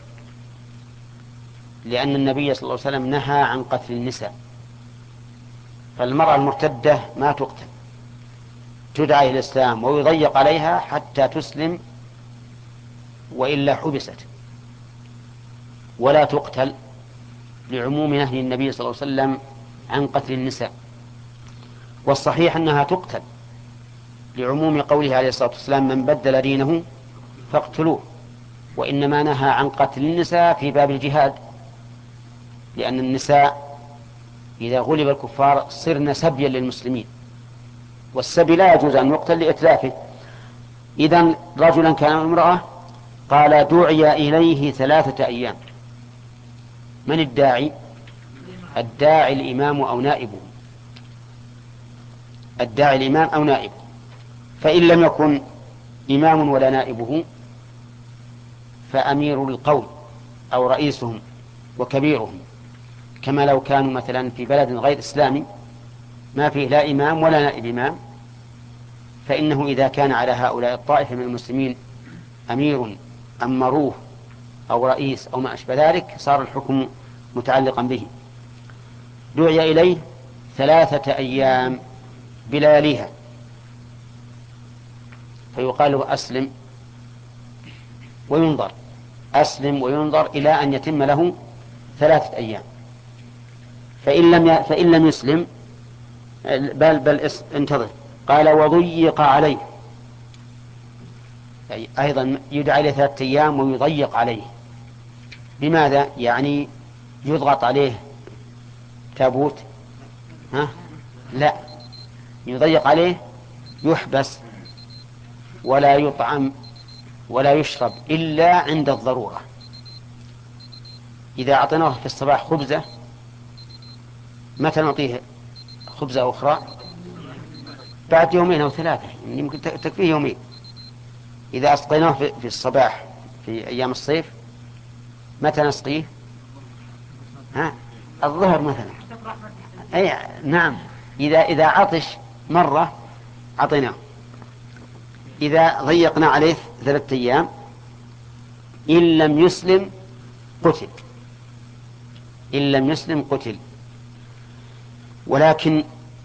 لأن النبي صلى الله عليه وسلم نهى عن قتل النساء، فالمرأة المرتدة ما تقتل، تدعى إلى الإسلام ويضيق عليها حتى تسلم وإلا حبست، ولا تقتل لعموم نهي النبي صلى الله عليه وسلم عن قتل النساء. والصحيح أنها تقتل لعموم قوله عليه الصلاة والسلام من بدل دينه فاقتلوه، وإنما نهى عن قتل النساء في باب الجهاد، لأن النساء إذا غلب الكفار صرن سبيا للمسلمين، والسبي لا يجوز أن يقتل لإتلافه. إذن رجلا كان امرأة قال دعي إليه ثلاثة أيام. من الداعي؟ الداعي الإمام أو نائبه، الداعي الإمام أو نائبه. فإن لم يكن إمام ولا نائبه فأمير القوم أو رئيسهم وكبيرهم، كما لو كانوا مثلا في بلد غير إسلامي ما فيه لا إمام ولا نائب إمام، فإنه إذا كان على هؤلاء الطائفة من المسلمين أمير أمروه أو رئيس أو ما أشبه ذلك صار الحكم متعلقا به. دعي إليه ثلاثة أيام بلياليها، فيقال له أسلم وينظر، أسلم وينظر إلى أن يتم له ثلاثة أيام. فإن لم ي... فإن لم يسلم بل بل انتظر، قال وضيق عليه، يعني أيضا يدعى إليه ثلاثة أيام ويضيق عليه. بماذا؟ يعني يضغط عليه تابوت؟ ها؟ لا، يضيق عليه، يحبس ولا يطعم ولا يشرب إلا عند الضرورة. إذا أعطيناه في الصباح خبزة، متى نعطيه خبزة أخرى؟ بعد يومين أو ثلاثة، يعني يمكن تكفيه يومين. إذا أسقيناه في الصباح في أيام الصيف متى نسقيه؟ ها؟ الظهر مثلا. أي نعم، إذا إذا عطش مرة عطيناه. إذا ضيقنا عليه ثلاثة أيام إن لم يسلم قتل، إن لم يسلم قتل. ولكن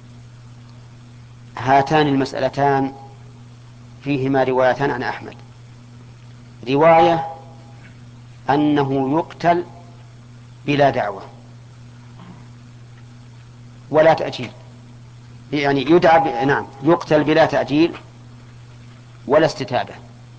هاتان المسألتان فيهما روايتان عن أحمد. رواية أنه يقتل بلا دعوة ولا تأجيل، يعني يدعى ب... نعم يقتل بلا تأجيل ولا استتابة،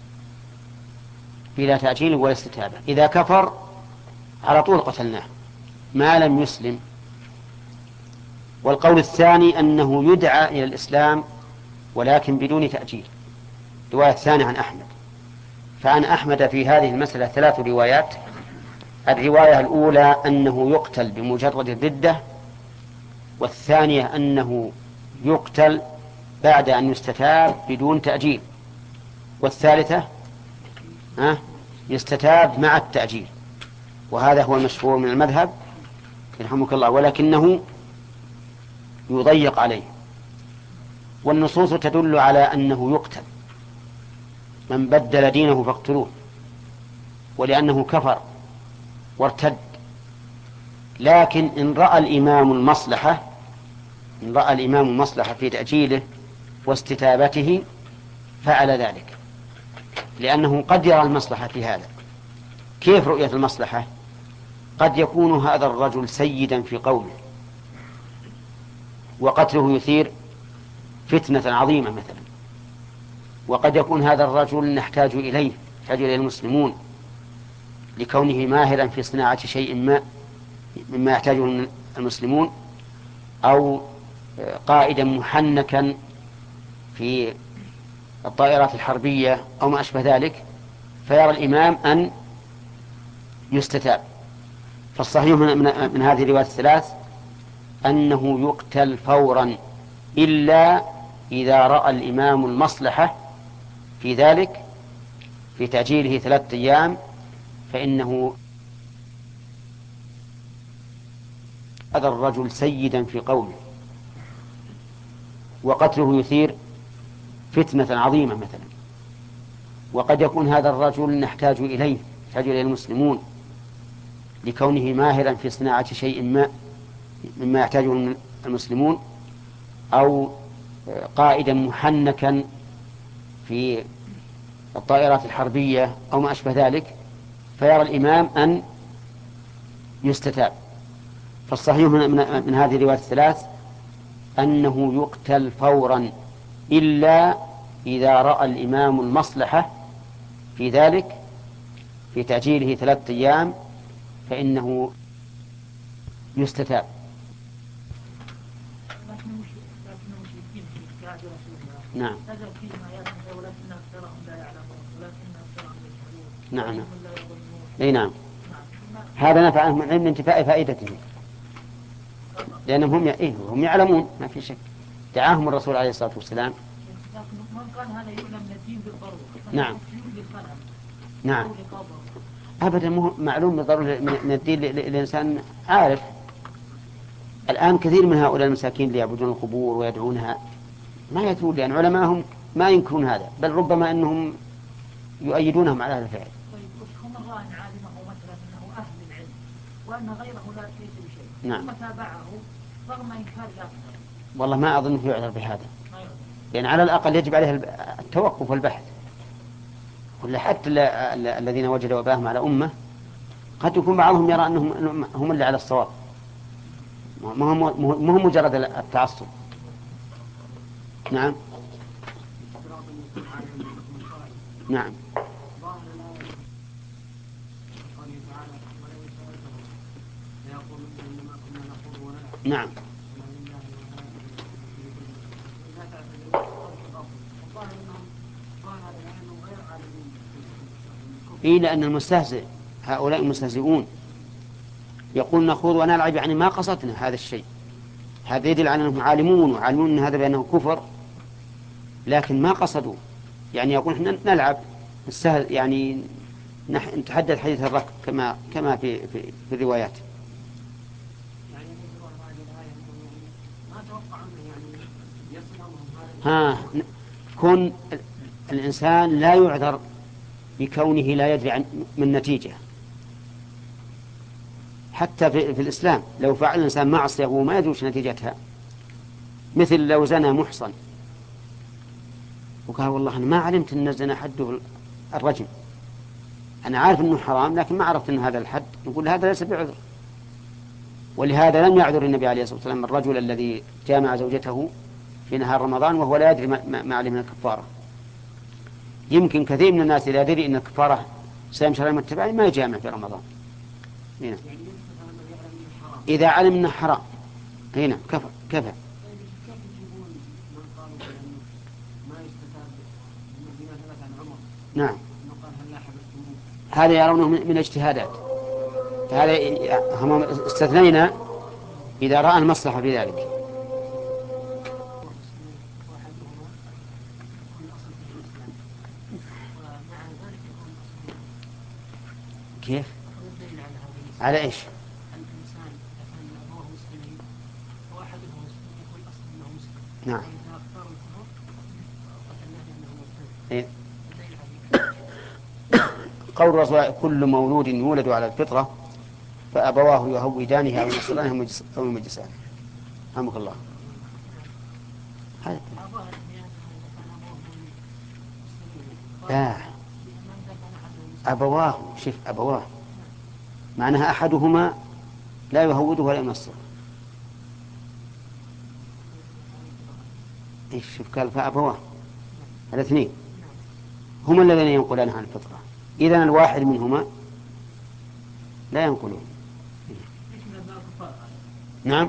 بلا تأجيل ولا استتابة. إذا كفر على طول قتلناه ما لم يسلم. والقول الثاني أنه يدعى إلى الإسلام ولكن بدون تأجيل، رواية ثانية عن أحمد. فعن أحمد في هذه المسألة ثلاث روايات. الرواية الأولى أنه يقتل بمجرد الردة، والثانية أنه يقتل بعد أن يستتاب بدون تأجيل، والثالثة أه يستتاب مع التأجيل. وهذا هو المشهور من المذهب يرحمك الله، ولكنه يضيق عليه. والنصوص تدل على أنه يقتل، من بدل دينه فاقتلوه، ولأنه كفر وارتد. لكن إن رأى الإمام المصلحة إن رأى الإمام المصلحة في تأجيله واستتابته فعل ذلك، لأنه قد يرى المصلحة في هذا. كيف رؤية المصلحة؟ قد يكون هذا الرجل سيدا في قومه وقتله يثير فتنة عظيمة مثلا، وقد يكون هذا الرجل نحتاج إليه يحتاج إليه المسلمون لكونه ماهرا في صناعة شيء ما مما يحتاجه المسلمون، أو قائدا محنكا في الطائرات الحربية أو ما أشبه ذلك، فيرى الإمام أن يستتاب. فالصحيح من, من, من هذه الروايات الثلاث أنه يقتل فورا إلا إذا رأى الإمام المصلحة في ذلك في تأجيله ثلاثة أيام فإنه هذا الرجل سيدا في قومه وقتله يثير فتنة عظيمة مثلا، وقد يكون هذا الرجل نحتاج إليه يحتاج إليه المسلمون لكونه ماهرا في صناعة شيء ما مما يحتاجه المسلمون، أو قائدا محنكا في الطائرات الحربية أو ما أشبه ذلك، فيرى الإمام أن يستتاب. فالصحيح من, من هذه الروايات الثلاث أنه يقتل فورا إلا إذا رأى الإمام المصلحة في ذلك في تأجيله ثلاثة أيام فإنه يستتاب. نعم نعم اي نعم هذا نفع عنهم العلم لانتفاء فائدته، لأنهم هم إيه هم يعلمون ما في شك، دعاهم الرسول عليه الصلاة والسلام. نعم نعم أبدا معلوم بالضرورة من الدين الإنسان عارف. الآن كثير من هؤلاء المساكين اللي يعبدون القبور ويدعونها ما يدعون، لأن علماءهم ما ينكرون هذا، بل ربما أنهم يؤيدونهم على هذا الفعل. هم الله عالمه مثلا أنه أهل العلم وأن غيره لا ليس بشيء، نعم. ثم تابعه رغم إنكار الآخر. والله ما أظن في يعذر بهذا، لأن على الأقل يجب عليه التوقف والبحث. ولا حتى الذين وجدوا وباهم على أمة قد يكون بعضهم يرى أنهم هم اللي على الصواب، ما هم مجرد التعصب. نعم نعم نعم إيه، لأن المستهزئ هؤلاء المستهزئون يقول نخوض ونلعب، يعني ما قصدنا هذا الشيء. هذا يدل على أنهم عالمون وعالمون أن هذا بأنه كفر، لكن ما قصدوا. يعني يقول احنا نلعب السهل، يعني نتحدث حديث الركب كما كما في في, في الروايات. ها كون الإنسان لا يعذر بكونه لا يدري عن من نتيجة. حتى في, في الإسلام لو فعل الإنسان معصية وما يدري نتيجتها، مثل لو زنى محصن وقال والله أنا ما علمت أن الزنا حده الرجم، أنا عارف أنه حرام لكن ما عرفت أن هذا الحد، نقول هذا ليس بعذر. ولهذا لم يعذر النبي عليه الصلاة والسلام الرجل الذي جامع زوجته في نهار رمضان وهو لا يدري ما, ما علم من الكفارة. يمكن كثير من الناس إذا يدري أن الكفارة سيم شرعي متبعي ما يجامع في رمضان. هنا. إذا علم أنه حرام هنا كفى كفى. نعم هذا يرونه من اجتهادات، هذا هم استثنينا إذا رأى المصلحة في ذلك. كيف؟ على إيش؟ نعم إيه؟ قول الرسول كل مولود يولد على الفطرة فأبواه يهودانه أو ينصرانه أو يمجسانه. رحمك الله. لا أبواه شف أبواه معناها أحدهما لا يهوده ولا ينصر. إيش شوف قال فأبواه الاثنين هما الذين ينقلان عن الفطرة، إذن الواحد منهما لا ينقلون. نعم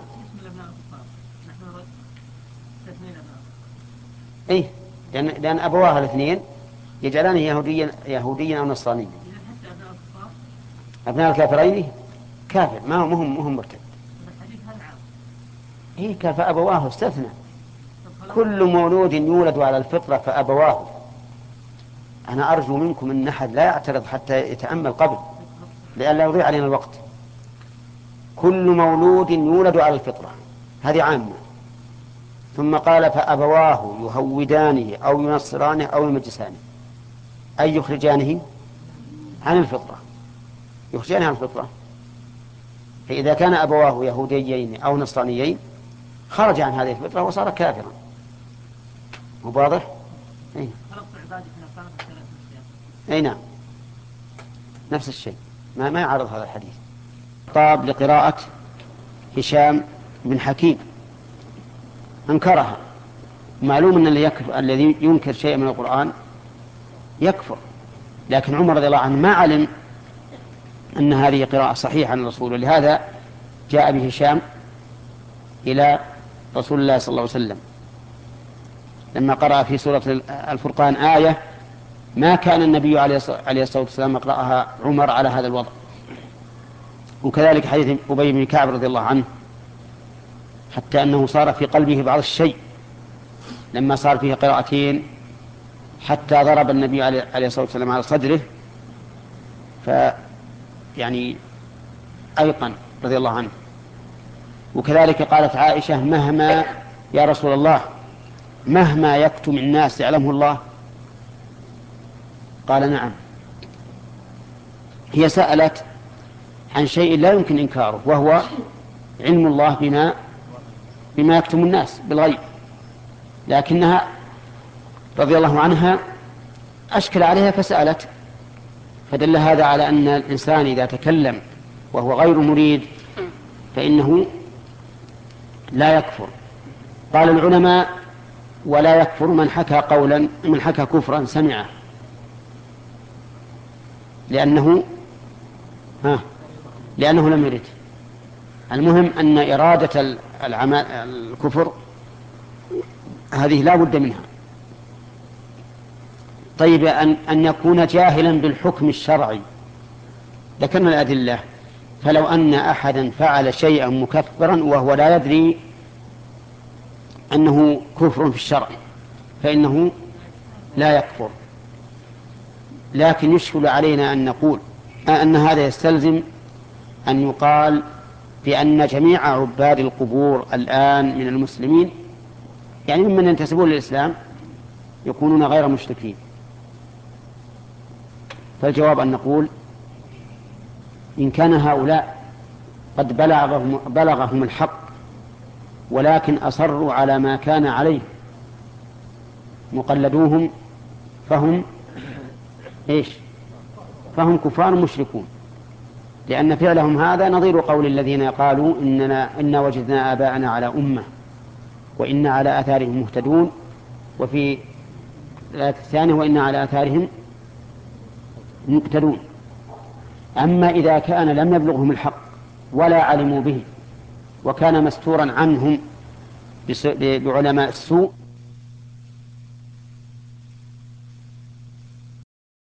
إيه لأن, لأن أبواه الاثنين يجعلانه يهوديا يهوديا أو نصرانيا. أبناء الكافرين كافر ما هم مهم مرتد. إيه كافر أبواه استثنى كل مولود يولد على الفطرة فأبواه. أنا أرجو منكم أن أحد لا يعترض حتى يتأمل قبل، لئلا يضيع علينا الوقت. كل مولود يولد على الفطرة، هذه عامة. ثم قال فأبواه يهودانه أو ينصرانه أو يمجسانه، أي يخرجانه عن الفطرة، يخرجانه عن الفطرة. فإذا كان أبواه يهوديين أو نصرانيين خرج عن هذه الفطرة وصار كافرا. واضح؟ أي. أي نعم، نفس الشيء، ما ما يعرض هذا الحديث. طاب لقراءة هشام بن حكيم أنكرها. معلوم أن الذي ينكر شيء من القرآن يكفر، لكن عمر رضي الله عنه ما علم أن هذه قراءة صحيحة عن الرسول، ولهذا جاء بهشام إلى رسول الله صلى الله عليه وسلم لما قرأ في سورة الفرقان آية ما كان النبي عليه الصلاة والسلام يقرأها عمر على هذا الوضع. وكذلك حديث أبي بن كعب رضي الله عنه، حتى أنه صار في قلبه بعض الشيء لما صار فيه قراءتين، حتى ضرب النبي عليه الصلاة والسلام على صدره، فيعني أيقن رضي الله عنه. وكذلك قالت عائشة مهما يا رسول الله مهما يكتم الناس يعلمه الله؟ قال نعم. هي سألت عن شيء لا يمكن إنكاره، وهو علم الله بما بما يكتم الناس بالغيب، لكنها رضي الله عنها أشكل عليها فسألت، فدل هذا على أن الإنسان إذا تكلم وهو غير مريد فإنه لا يكفر. قال العلماء ولا يكفر من حكى قولا من حكى كفرا سمعه، لأنه ها لأنه لم يرد. المهم أن إرادة العمل الكفر هذه لا بد منها. طيب أن, أن يكون جاهلا بالحكم الشرعي، ذكرنا الأدلة. فلو أن أحدا فعل شيئا مكفرا وهو لا يدري أنه كفر في الشرع فإنه لا يكفر، لكن يشكل علينا أن نقول أن هذا يستلزم أن يقال بأن جميع عباد القبور الآن من المسلمين، يعني ممن ينتسبون للإسلام، يكونون غير مشركين. فالجواب أن نقول إن كان هؤلاء قد بلغهم, بلغهم الحق ولكن أصروا على ما كان عليه مقلدوهم فهم إيش؟ فهم كفار مشركون، لأن فعلهم هذا نظير قول الذين قالوا إننا إنا وجدنا آباءنا على أمة وإنا على آثارهم مهتدون، وفي الآية الثانية وإنا على آثارهم مقتدون. أما إذا كان لم يبلغهم الحق ولا علموا به وكان مستورا عنهم بعلماء السوء